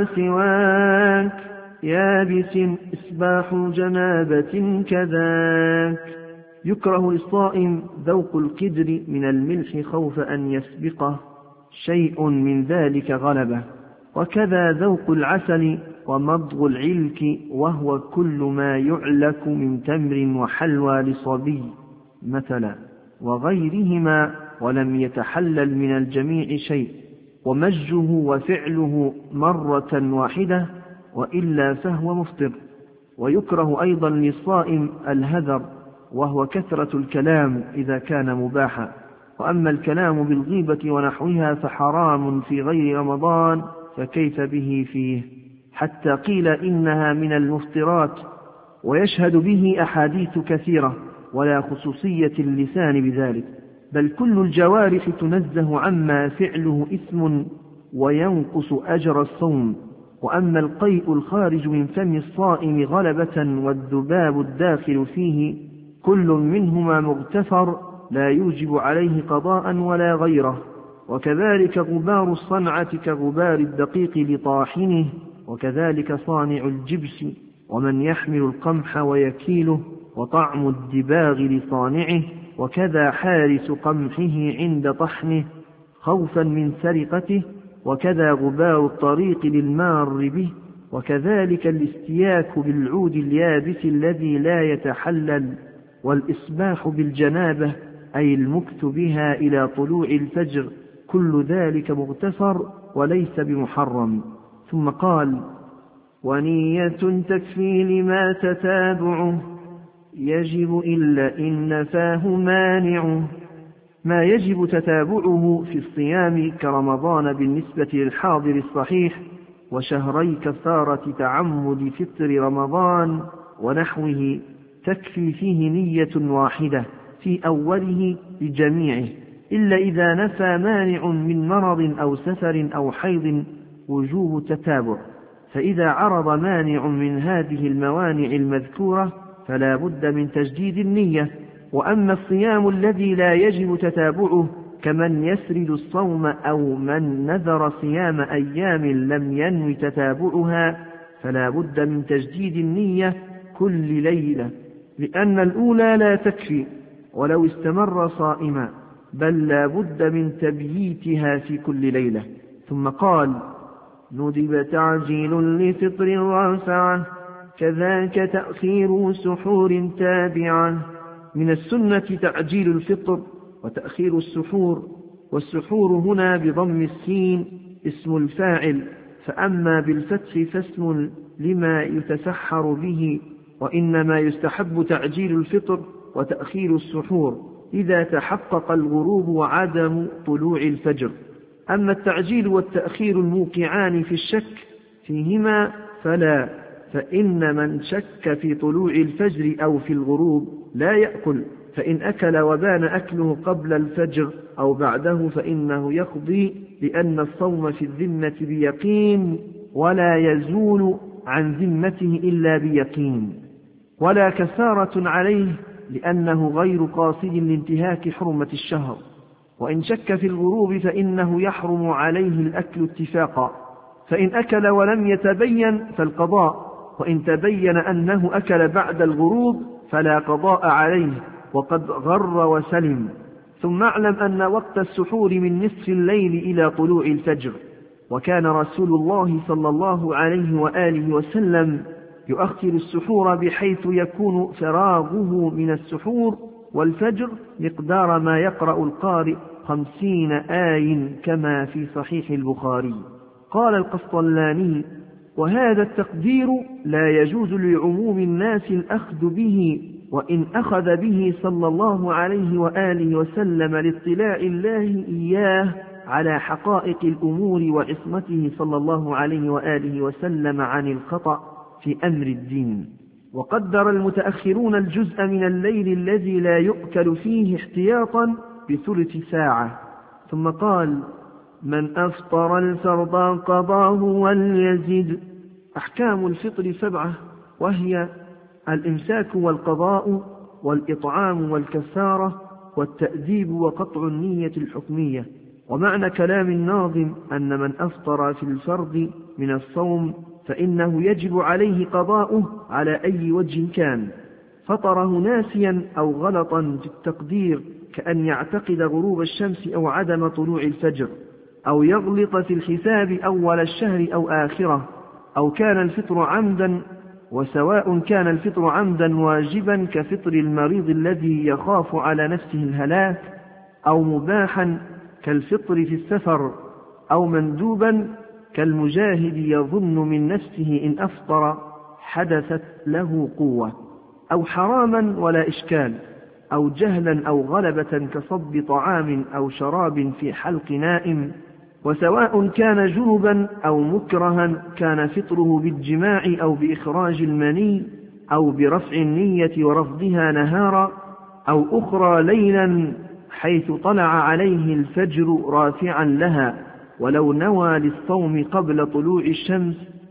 وسواك يابس إصباح جنابة كذاك. يكره للصائم ذوق القدر من الملح خوف أن يسبقه شيء من ذلك غلبه، وكذا ذوق العسل ومضغ العلك وهو كل ما يعلك من تمر وحلوى لصبي مثلا وغيرهما ولم يتحلل من الجميع شيء، ومجه وفعله مرة واحدة وإلا فهو مفطر. ويكره أيضا للصائم الهذر وهو كثرة الكلام إذا كان مباحا، وأما الكلام بالغيبة ونحوها فحرام في غير رمضان فكيف به فيه، حتى قيل إنها من المفطرات، ويشهد به أحاديث كثيرة ولا خصوصية اللسان بذلك، بل كل الجوارح تنزه عما فعله إثم وينقص أجر الصوم. وأما القيء الخارج من فم الصائم غلبة والذباب الداخل فيه كل منهما مغتفر لا يوجب عليه قضاء ولا غيره. وكذلك غبار الصنعة كغبار الدقيق لطاحنه، وكذلك صانع الجبس ومن يحمل القمح ويكيله، وطعم الدباغ لصانعه، وكذا حارس قمحه عند طحنه خوفا من سرقته، وكذا غبار الطريق للمار به، وكذلك الاستياك بالعود اليابس الذي لا يتحلل، والإصباح بالجنابة أي المكث بها إلى طلوع الفجر، كل ذلك مغتفر وليس بمحرم. ثم قال: ونية تكفي لما تتابعه يجب إلا إن نفاه مانعه. ما يجب تتابعه في الصيام كرمضان بالنسبة للحاضر الصحيح، وشهري كفارة تعمد فطر رمضان ونحوه تكفي فيه نية واحدة في أوله لجميعه، إلا إذا نفى مانع من مرض أو سفر أو حيض وجوب تتابع. فإذا عرض مانع من هذه الموانع المذكورة فلا بد من تجديد النية. وأما الصيام الذي لا يجب تتابعه كمن يسرد الصوم أو من نذر صيام أيام لم ينو تتابعها فلا بد من تجديد النية كل ليلة، لأن الأولى لا تكفي ولو استمر صائما، بل لا بد من تبييتها في كل ليلة. ثم قال: ندب تعجيل لفطر رافعة كذاك تأخير سحور تابعة. من السنة تعجيل الفطر وتأخير السحور، والسحور هنا بضم السين اسم الفاعل، فأما بالفتح فاسم لما يتسحر به، وإنما يستحب تعجيل الفطر وتأخير السحور إذا تحقق الغروب وعدم طلوع الفجر. أما التعجيل والتأخير الموقعان في الشك فيهما فلا، فإن من شك في طلوع الفجر أو في الغروب لا يأكل، فإن أكل وبان أكله قبل الفجر أو بعده فإنه يقضي، لأن الصوم في الذمة بيقين ولا يزول عن ذمته إلا بيقين، ولا كفارة عليه لأنه غير قاصد لانتهاك حرمة الشهر. وإن شك في الغروب فإنه يحرم عليه الأكل اتفاقا، فإن أكل ولم يتبين فالقضاء، وإن تبين أنه أكل بعد الغروب فلا قضاء عليه وقد غر وسلم. ثم اعلم أن وقت السحور من نصف الليل إلى طلوع الفجر، وكان رسول الله صلى الله عليه وآله وسلم يؤخر السحور بحيث يكون فراغه من السحور والفجر مقدار ما يقرأ القارئ 50 آي كما في صحيح البخاري. قال القسطلاني: وهذا التقدير لا يجوز لعموم الناس الأخذ به، وإن أخذ به صلى الله عليه وآله وسلم لاطلاع الله إياه على حقائق الأمور وعصمته صلى الله عليه وآله وسلم عن الخطأ في أمر الدين. وقدر المتأخرون الجزء من الليل الذي لا يؤكل فيه احتياطا بثلث ساعة. ثم قال: من أفطر الفرض قضاه وليزد. أحكام الفطر 7، وهي الإمساك والقضاء والإطعام والكفارة والتأديب وقطع النية الحكمية. ومعنى كلام الناظم أن من أفطر في الفرض من الصوم فإنه يجب عليه قضاؤه على أي وجه كان، فطره ناسيا أو غلطا في التقدير كأن يعتقد غروب الشمس أو عدم طلوع الفجر، أو يغلط في الحساب أول الشهر أو آخره، أو كان الفطر عمدا، وسواء كان الفطر عمدا واجبا كفطر المريض الذي يخاف على نفسه الهلاك، أو مباحا كالفطر في السفر، أو مندوبا كالمجاهد يظن من نفسه إن أفطر حدثت له قوة، أو حراما ولا إشكال، أو جهلا أو غلبة كصب طعام أو شراب في حلق نائم. وسواء كان جنبا أو مكرها كان فطره بالجماع أو بإخراج المني أو برفع النية ورفضها نهارا، أو أخرى ليلا حيث طلع عليه الفجر رافعا لها، ولو نوى للصوم قبل طلوع الشمس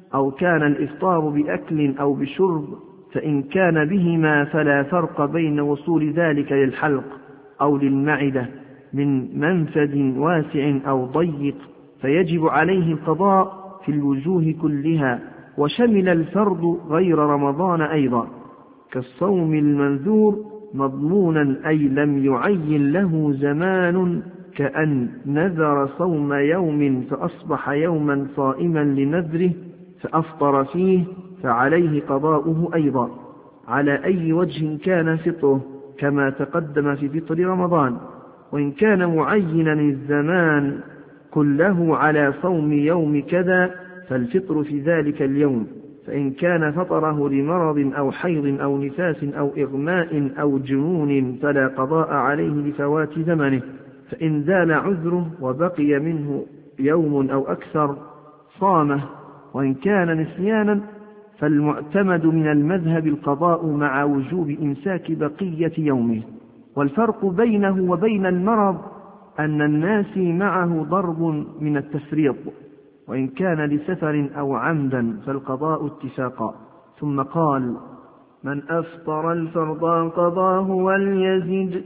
أو كان الإفطار بأكل أو بشرب، فإن كان بهما فلا فرق بين وصول ذلك للحلق أو للمعدة من منفذ واسع أو ضيق، فيجب عليه القضاء في الوجوه كلها، وشمل الفرض غير رمضان أيضا، كالصوم المنذور مضمونا أي لم يعين له زمان، كأن نذر صوم يوم فأصبح يوما صائما لنذره فأفطر فيه، فعليه قضاؤه أيضا على أي وجه كان فطره، كما تقدم في فطر رمضان. وإن كان معينا الزمان كله على صوم يوم كذا فالفطر في ذلك اليوم، فإن كان فطره لمرض أو حيض أو نفاس أو إغماء أو جنون فلا قضاء عليه لفوات زمنه، فإن زال عذره وبقي منه يوم أو أكثر صامه. وإن كان نسيانا فالمعتمد من المذهب القضاء مع وجوب إمساك بقية يومه. والفرق بينه وبين المرض أن الناس معه ضرب من التفريط، وإن كان لسفر أو عمدا فالقضاء اتفاقا. ثم قال: من أفطر الفرض قضاه وليزد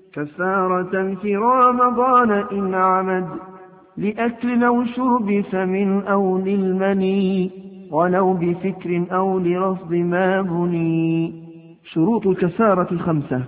كفارة في رمضان إن عمد، لأكل أو شرب فمن أو للمني، ولو بفكر أو لرفض ما بني. شروط الكفارة 5: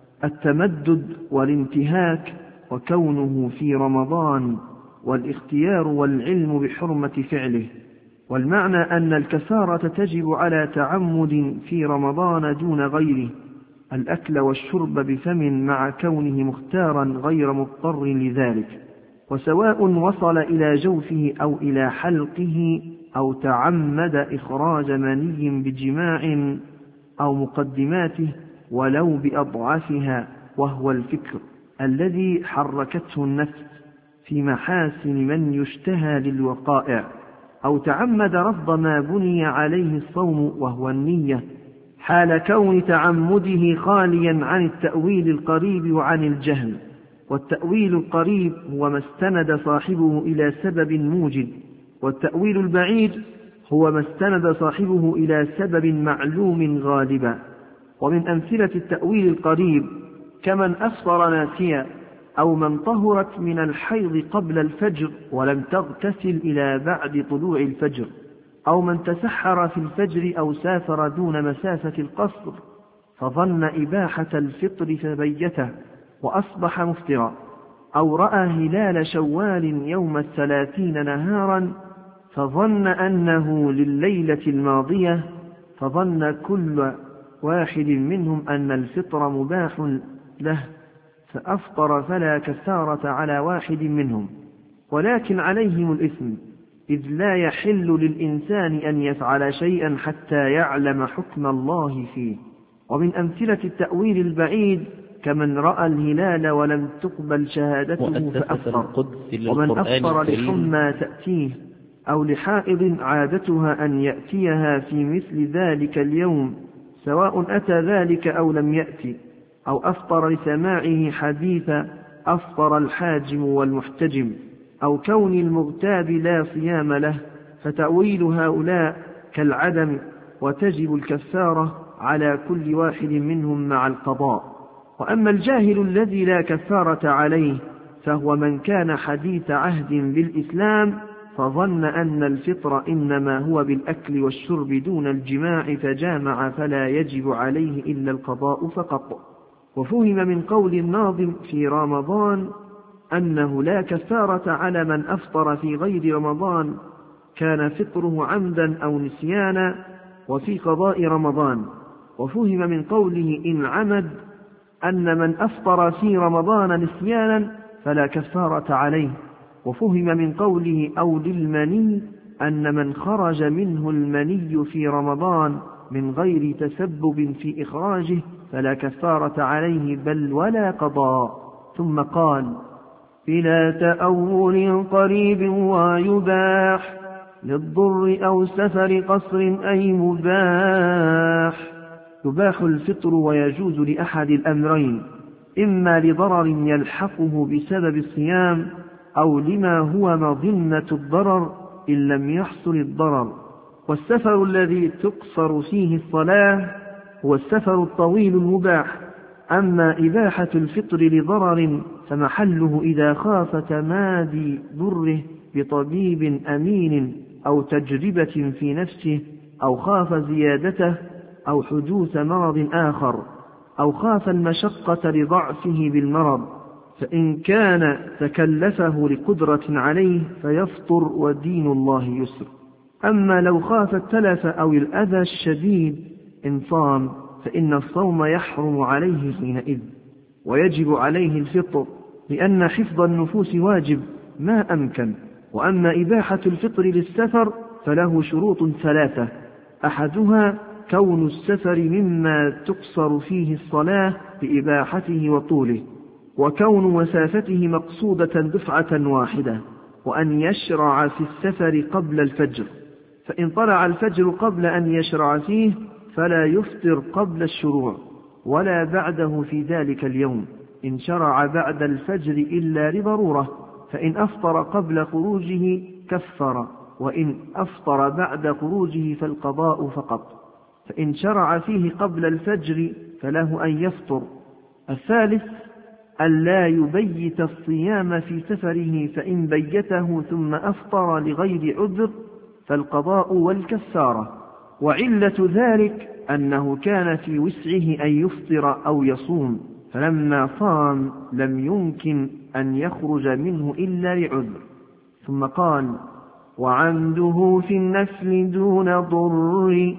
التمدد والانتهاك وكونه في رمضان، والاختيار والعلم بحرمة فعله. والمعنى أن الكفارة تجب على تعمد في رمضان دون غيره، الأكل والشرب بفم مع كونه مختارا غير مضطر لذلك، وسواء وصل إلى جوفه أو إلى حلقه أو تعمد إخراج مني بجماع أو مقدماته ولو بأضعفها، وهو الفكر الذي حركته النفس في محاسن من يشتهى للوقائع، أو تعمد رفض ما بني عليه الصوم وهو النية، حال كون تعمده خاليا عن التأويل القريب وعن الجهل. والتأويل القريب هو ما استند صاحبه إلى سبب موجب، والتأويل البعيد هو ما استند صاحبه إلى سبب معلوم غالبا. ومن أمثلة التأويل القريب كمن أفطر ناسيا، أو من طهرت من الحيض قبل الفجر ولم تغتسل إلى بعد طلوع الفجر، أو من تسحر في الفجر أو سافر دون مسافة القصر فظن إباحة الفطر فبيته وأصبح مفطرا، أو رأى هلال شوال يوم 30 نهارا فظن أنه لليلة الماضية، فظن كل واحد منهم أن الفطر مباح له فأفطر، فلا كفارة على واحد منهم، ولكن عليهم الإثم، إذ لا يحل للإنسان أن يفعل شيئا حتى يعلم حكم الله فيه. ومن أمثلة التأويل البعيد كمن رأى الهلال ولم تقبل شهادته فأفطر، ومن أفطر لحمى تأتيه أو لحائض عادتها أن يأتيها في مثل ذلك اليوم، سواء أتى ذلك أو لم يأتي، أو أفطر لسماعه حديثا أفطر الحاجم والمحتجم، أو كون المغتاب لا صيام له، فتأويل هؤلاء كالعدم، وتجب الكفارة على كل واحد منهم مع القضاء. وأما الجاهل الذي لا كفارة عليه فهو من كان حديث عهد بالإسلام فظن أن الفطر إنما هو بالأكل والشرب دون الجماع فجامع، فلا يجب عليه إلا القضاء فقط. وفهم من قول الناظم في رمضان أنه لا كفارة على من أفطر في غير رمضان كان فطره عمدا أو نسيانا وفي قضاء رمضان. وفهم من قوله إن عمد أن من أفطر في رمضان نسيانا فلا كفارة عليه. وفهم من قوله أو للمني أن من خرج منه المني في رمضان من غير تسبب في إخراجه فلا كفارة عليه بل ولا قضاء. ثم قال: بلا تأول قريب ويباح للضر أو سفر قصر أي مباح. يباح الفطر ويجوز لأحد الأمرين، إما لضرر يلحقه بسبب الصيام، أو لما هو مظنة الضرر إن لم يحصل الضرر، والسفر الذي تقصر فيه الصلاة هو السفر الطويل المباح. أما إباحة الفطر لضرر فمحله إذا خاف تمادي ضره بطبيب أمين أو تجربة في نفسه، أو خاف زيادته، أو حدوث مرض آخر، أو خاف المشقة لضعفه بالمرض، فإن كان تكلفه لقدرة عليه فيفطر ودين الله يسر. أما لو خاف التلف أو الأذى الشديد إن صام فإن الصوم يحرم عليه حينئذ، ويجب عليه الفطر، لأن حفظ النفوس واجب ما أمكن. وأما إباحة الفطر للسفر فله شروط ثلاثة: أحدها كون السفر مما تقصر فيه الصلاة بإباحته وطوله، وكون مسافته مقصودة دفعة واحدة، وأن يشرع في السفر قبل الفجر، فإن طلع الفجر قبل أن يشرع فيه فلا يفطر قبل الشروع ولا بعده في ذلك اليوم إن شرع بعد الفجر إلا لضرورة، فإن أفطر قبل خروجه كفر، وإن أفطر بعد خروجه فالقضاء فقط، فإن شرع فيه قبل الفجر فله أن يفطر. الثالث ألا يبيت الصيام في سفره، فإن بيته ثم أفطر لغير عذر فالقضاء والكفارة. وعلة ذلك أنه كان في وسعه أن يفطر أو يصوم، فلما صام لم يمكن أن يخرج منه إلا لعذر. ثم قال: وعمده في النفل دون ضر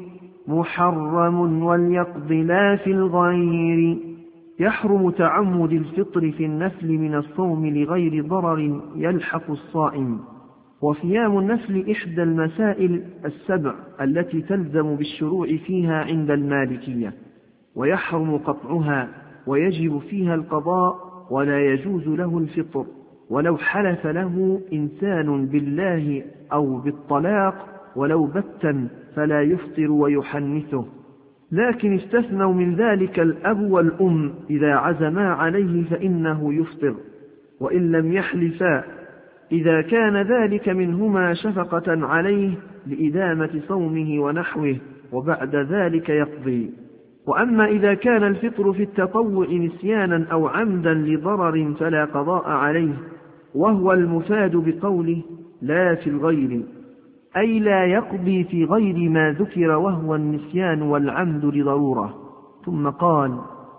محرم واليقض لا في الغير. يحرم تعمد الفطر في النفل من الصوم لغير ضرر يلحق الصائم. وصيام النفل إحدى المسائل السبع التي تلزم بالشروع فيها عند المالكية، ويحرم قطعها، ويجب فيها القضاء، ولا يجوز له الفطر، ولو حلف له إنسان بالله أو بالطلاق ولو بتا فلا يفطر ويحنثه. لكن استثنوا من ذلك الأب والأم، إذا عزما عليه فإنه يفطر وإن لم يحلفا، إذا كان ذلك منهما شفقة عليه لإدامة صومه ونحوه، وبعد ذلك يقضي. وأما إذا كان الفطر في التطوع نسيانا أو عمدا لضرر فلا قضاء عليه، وهو المفاد بقوله لا في الغير، أي لا يقضي في غير ما ذكر، وهو النسيان والعمد لضرورة. ثم قال: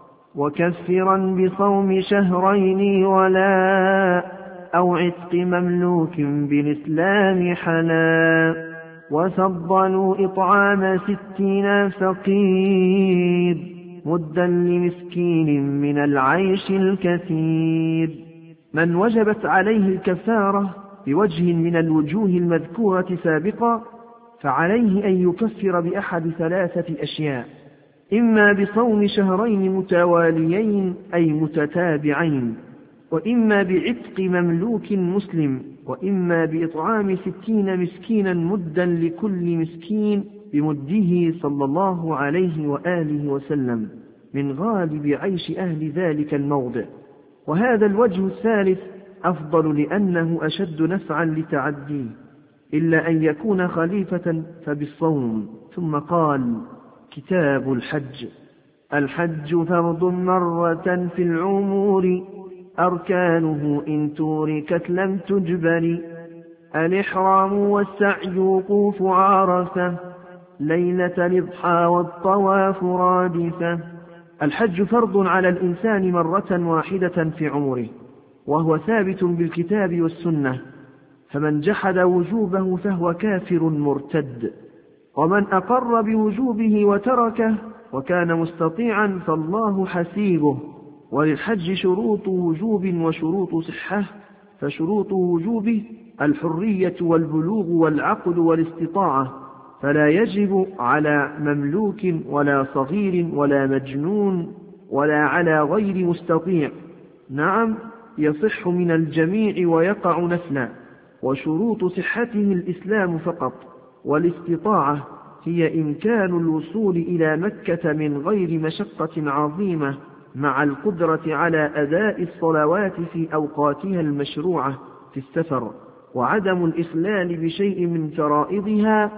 وكفرا بصوم شهرين ولا أو عتق مملوك بالإسلام حلا، وفضلوا إطعام 60 فقير مدا لمسكين من العيش الكثير. من وجبت عليه الكفارة بوجه من الوجوه المذكورة سابقا فعليه أن يكفر بأحد 3 أشياء: إما بصوم شهرين متواليين أي متتابعين، وإما بعتق مملوك مسلم، وإما بإطعام 60 مسكينا مدا لكل مسكين بمده صلى الله عليه وآله وسلم من غالب عيش أهل ذلك الموضع. وهذا الوجه الثالث أفضل لأنه أشد نفعا لتعديه، إلا أن يكون خليفة فبالصوم. ثم قال: كتاب الحج. الحج فرض مرة في العمور، أركانه إن توركت لم تجبر، الإحرام والسعي وقوف عرفة، ليلة الإضحى والطواف رادفة. الحج فرض على الإنسان مرة واحدة في عمره، وهو ثابت بالكتاب والسنة، فمن جحد وجوبه فهو كافر مرتد، ومن أقر بوجوبه وتركه وكان مستطيعا فالله حسيبه. وللحج شروط وجوب وشروط صحة، فشروط وجوبه الحرية والبلوغ والعقل والاستطاعة، فلا يجب على مملوك ولا صغير ولا مجنون ولا على غير مستطيع، نعم يصح من الجميع ويقع نفلا. وشروط صحته الإسلام فقط، والاستطاعة هي إمكان الوصول إلى مكة من غير مشقة عظيمة مع القدرة على أداء الصلوات في أوقاتها المشروعة في السفر، وعدم الإخلال بشيء من فرائضها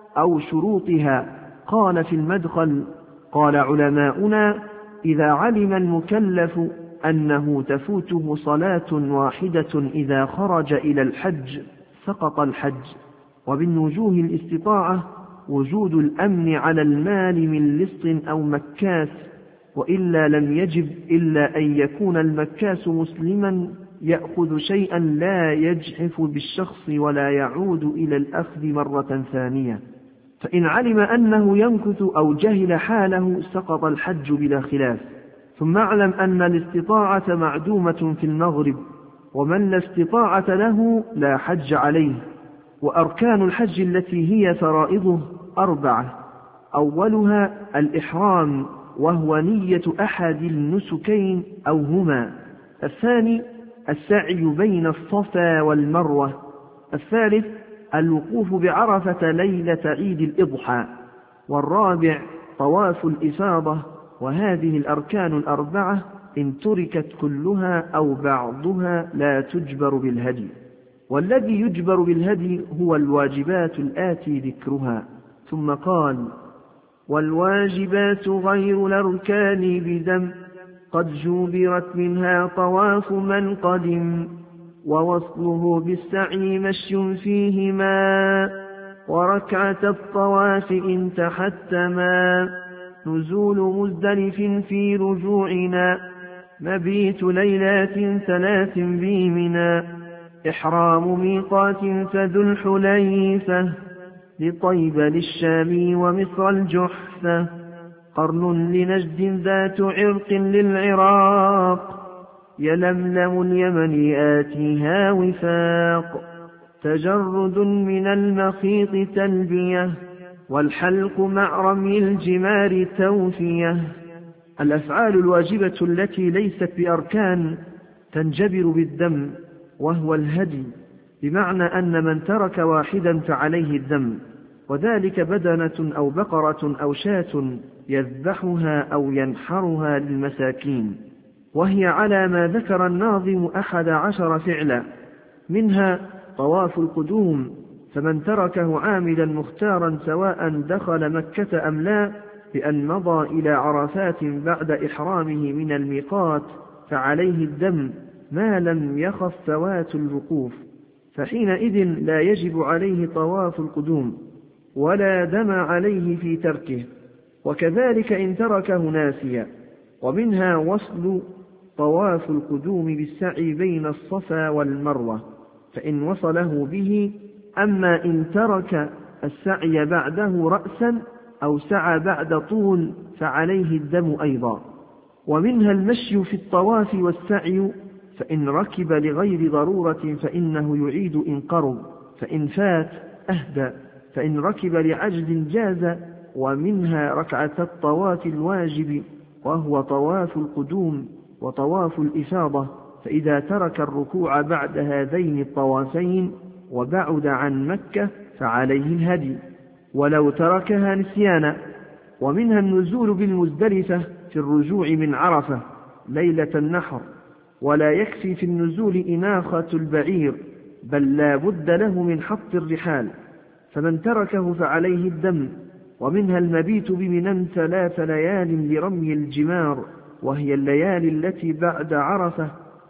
أو شروطها. قال في المدخل: قال علماؤنا: إذا علم المكلف أنه تفوته صلاة واحدة إذا خرج إلى الحج سقط الحج. ومن وجوه الاستطاعة وجود الأمن على المال من لص أو مكاس، وإلا لم يجب إلا أن يكون المكاس مسلما يأخذ شيئا لا يجحف بالشخص ولا يعود إلى الأخذ مرة ثانية. فإن علم أنه يمكث أو جهل حاله سقط الحج بلا خلاف. ثم اعلم أن الاستطاعة معدومة في المغرب، ومن لا استطاعة له لا حج عليه. وأركان الحج التي هي فرائضه 4: أولها الإحرام، وهو نية أحد النسكين أو هما. الثاني السعي بين الصفا والمروة. الثالث الوقوف بعرفة ليلة عيد الإضحى. والرابع طواف الإفاضة. وهذه الأركان 4 إن تركت كلها أو بعضها لا تجبر بالهدي. والذي يجبر بالهدي هو الواجبات الآتي ذكرها. ثم قال: والواجبات غير الأركان بدم قد جبرت منها طواف من قدم، ووصله بالسعي مشي فيهما، وركعة الطواف إن تحتما، نزول مزدلف في رجوعنا، مبيت ليلات 3 بمنى، إحرام ميقات فذو الحليفة، لطيب للشام ومصر الجحفة، قرن لنجد ذات عرق للعراق، يلملم اليمن آتيها وفاق، تجرد من المخيط تلبية، والحلق مع رمي الجمار توفية. الأفعال الواجبة التي ليست بأركان تنجبر بالدم، وهو الهدي، بمعنى أن من ترك واحدا فعليه الدم، وذلك بدنة أو بقرة أو شاة يذبحها أو ينحرها للمساكين. وهي على ما ذكر الناظم 11 فعلا، منها طواف القدوم، فمن تركه عاملا مختارا سواء دخل مكة أم لا، بأن مضى إلى عرفات بعد إحرامه من الميقات فعليه الدم ما لم يخف فوات الوقوف، فحينئذ لا يجب عليه طواف القدوم ولا دم عليه في تركه. وكذلك إن تركه ناسيا. ومنها وصل طواف القدوم بالسعي بين الصفا والمروة، فإن وصله به. أما إن ترك السعي بعده رأسا أو سعى بعد طول فعليه الدم أيضا. ومنها المشي في الطواف والسعي، فإن ركب لغير ضرورة فإنه يعيد إن قرب، فإن فات أهدى، فإن ركب لعجز جاز. ومنها ركعة الطواف الواجب، وهو طواف القدوم وطواف الإفاضة، فإذا ترك الركوع بعد هذين الطوافين وبعد عن مكة فعليه الهدي ولو تركها نسيانا. ومنها النزول بالمزدلفة في الرجوع من عرفة ليلة النحر، ولا يكفي في النزول إناخة البعير، بل لا بد له من حط الرحال، فمن تركه فعليه الدم. ومنها المبيت بمنى 3 ليال لرمي الجمار، وهي الليالي التي بعد عرفة،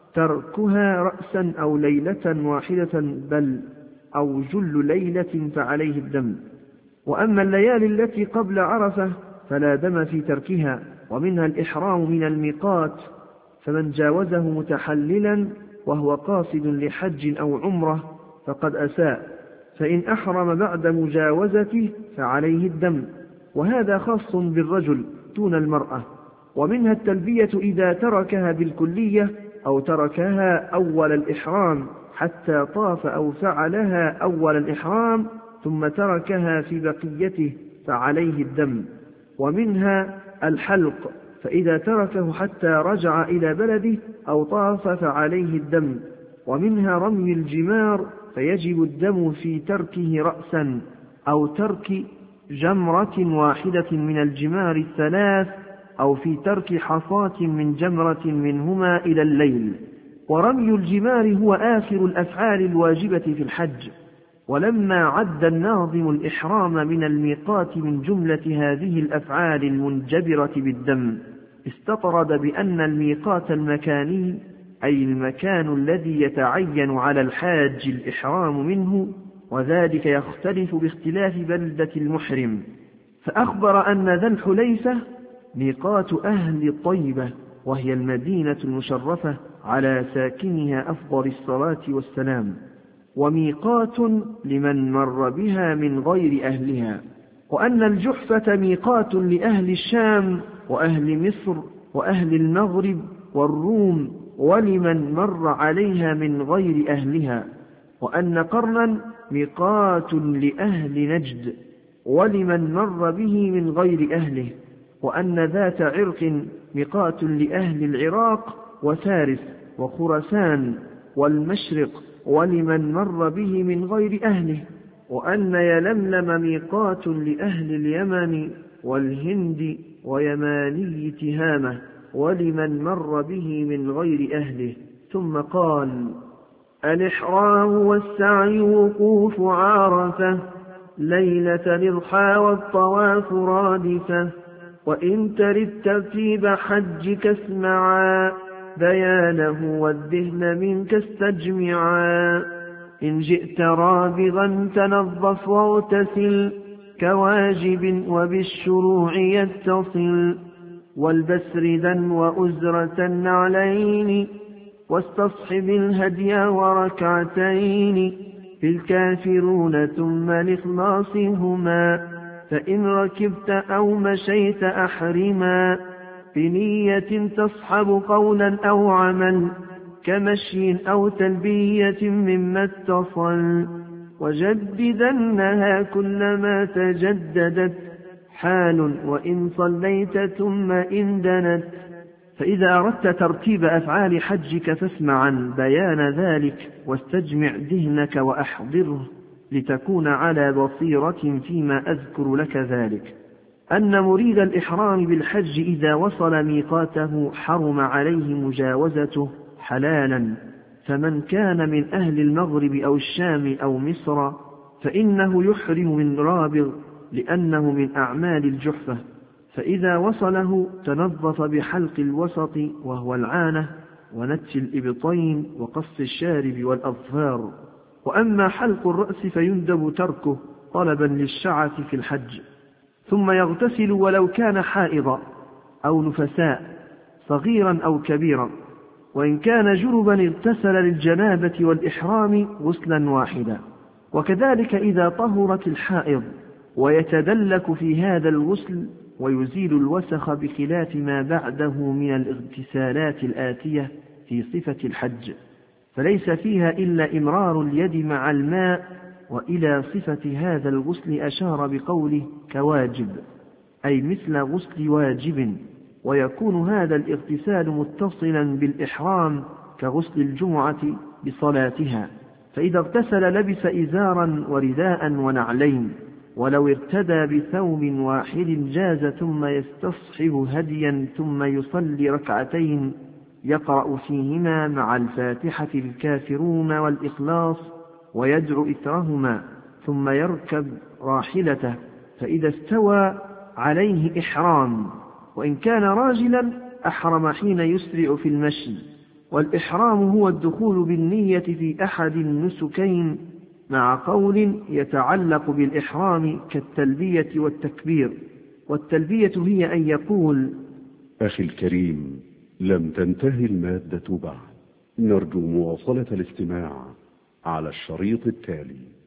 تركها رأسا أو ليلة واحدة بل أو جل ليلة فعليه الدم. وأما الليالي التي قبل عرفة فلا دم في تركها. ومنها الإحرام من الميقات، فمن جاوزه متحللا وهو قاصد لحج أو عمرة فقد أساء، فإن أحرم بعد مجاوزته فعليه الدم، وهذا خاص بالرجل دون المرأة. ومنها التلبية إذا تركها بالكلية أو تركها أول الإحرام حتى طاف أو فعلها أول الإحرام ثم تركها في بقيته فعليه الدم. ومنها الحلق، فإذا تركه حتى رجع إلى بلده أو طاف فعليه الدم. ومنها رمي الجمار، فيجب الدم في تركه رأسا أو ترك جمرة واحدة من الجمار 3 أو في ترك حصاة من جمرة منهما إلى الليل. ورمي الجمار هو آخر الأفعال الواجبة في الحج، ولما عد الناظم الإحرام من الميقات من جملة هذه الأفعال المنجبرة بالدم استطرد بأن الميقات المكاني أي المكان الذي يتعين على الحاج الإحرام منه، وذلك يختلف باختلاف بلدة المحرم، فأخبر أن ذا الحليفة ميقات أهل طيبة وهي المدينة المشرفة على ساكنها أفضل الصلاة والسلام، وميقات لمن مر بها من غير أهلها، وأن الجحفة ميقات لأهل الشام وأهل مصر وأهل المغرب والروم ولمن مر عليها من غير أهلها، وأن قرنا ميقات لأهل نجد ولمن مر به من غير أهله، وأن ذات عرق ميقات لأهل العراق وفارس وخراسان والمشرق ولمن مر به من غير أهله، وأن يلملم ميقات لأهل اليمن والهند ويماني تهامة ولمن مر به من غير أهله. ثم قال: الإحرام والسعي وقوف عرفة ليلة الإضحى والطواف رادفة، وإن ترد ترتيب حجك اسمعا بيانه والذهن منك استجمعا، إن جئت رابغا تنظف واغتسل كواجب وبالشروع يتصل، والبس ردا وأزرة النعلين واستصحب الهدي وركعتين في الكافرون ثم الإخلاص هما، فإن ركبت أو مشيت أحرما بنية تصحب قولا أو عمل كمشي أو تلبية مما اتصل، وجددنها كلما تجددت حال وإن صليت ثم إن دنت. فإذا أردت ترتيب أفعال حجك فاسمعا بيان ذلك واستجمع ذهنك وأحضره لتكون على بصيرة فيما أذكر لك ذلك، أن مريد الإحرام بالحج إذا وصل ميقاته حرم عليه مجاوزته حلالا، فمن كان من أهل المغرب أو الشام أو مصر فإنه يحرم من رابغ لأنه من أعمال الجحفة، فإذا وصله تنظف بحلق الوسط وهو العانة ونتش الإبطين وقص الشارب والأظفار، وأما حلق الرأس فيندب تركه طلبا للشعث في الحج، ثم يغتسل ولو كان حائضا أو نفساء صغيرا أو كبيرا، وإن كان جنبا اغتسل للجنابة والإحرام غسلا واحدا، وكذلك إذا طهرت الحائض، ويتدلك في هذا الغسل ويزيل الوسخ بخلاف ما بعده من الاغتسالات الآتية في صفة الحج، فليس فيها إلا إمرار اليد مع الماء، وإلى صفة هذا الغسل أشار بقوله كواجب أي مثل غسل واجب، ويكون هذا الاغتسال متصلا بالإحرام كغسل الجمعة بصلاتها، فإذا اغتسل لبس إزارا ورداء ونعلين، ولو ارتدى بثوب واحد جاز، ثم يستصحب هديا ثم يصلي ركعتين يقرأ فيهما مع الفاتحة الكافرون والإخلاص ويدعو إثرهما، ثم يركب راحلته، فإذا استوى عليه إحرام، وإن كان راجلا أحرم حين يسرع في المشي، والإحرام هو الدخول بالنية في أحد النسكين مع قول يتعلق بالإحرام كالتلبية والتكبير، والتلبية هي أن يقول: أخي الكريم، لم تنتهي المادة بعد، نرجو مواصلة الاستماع على الشريط التالي.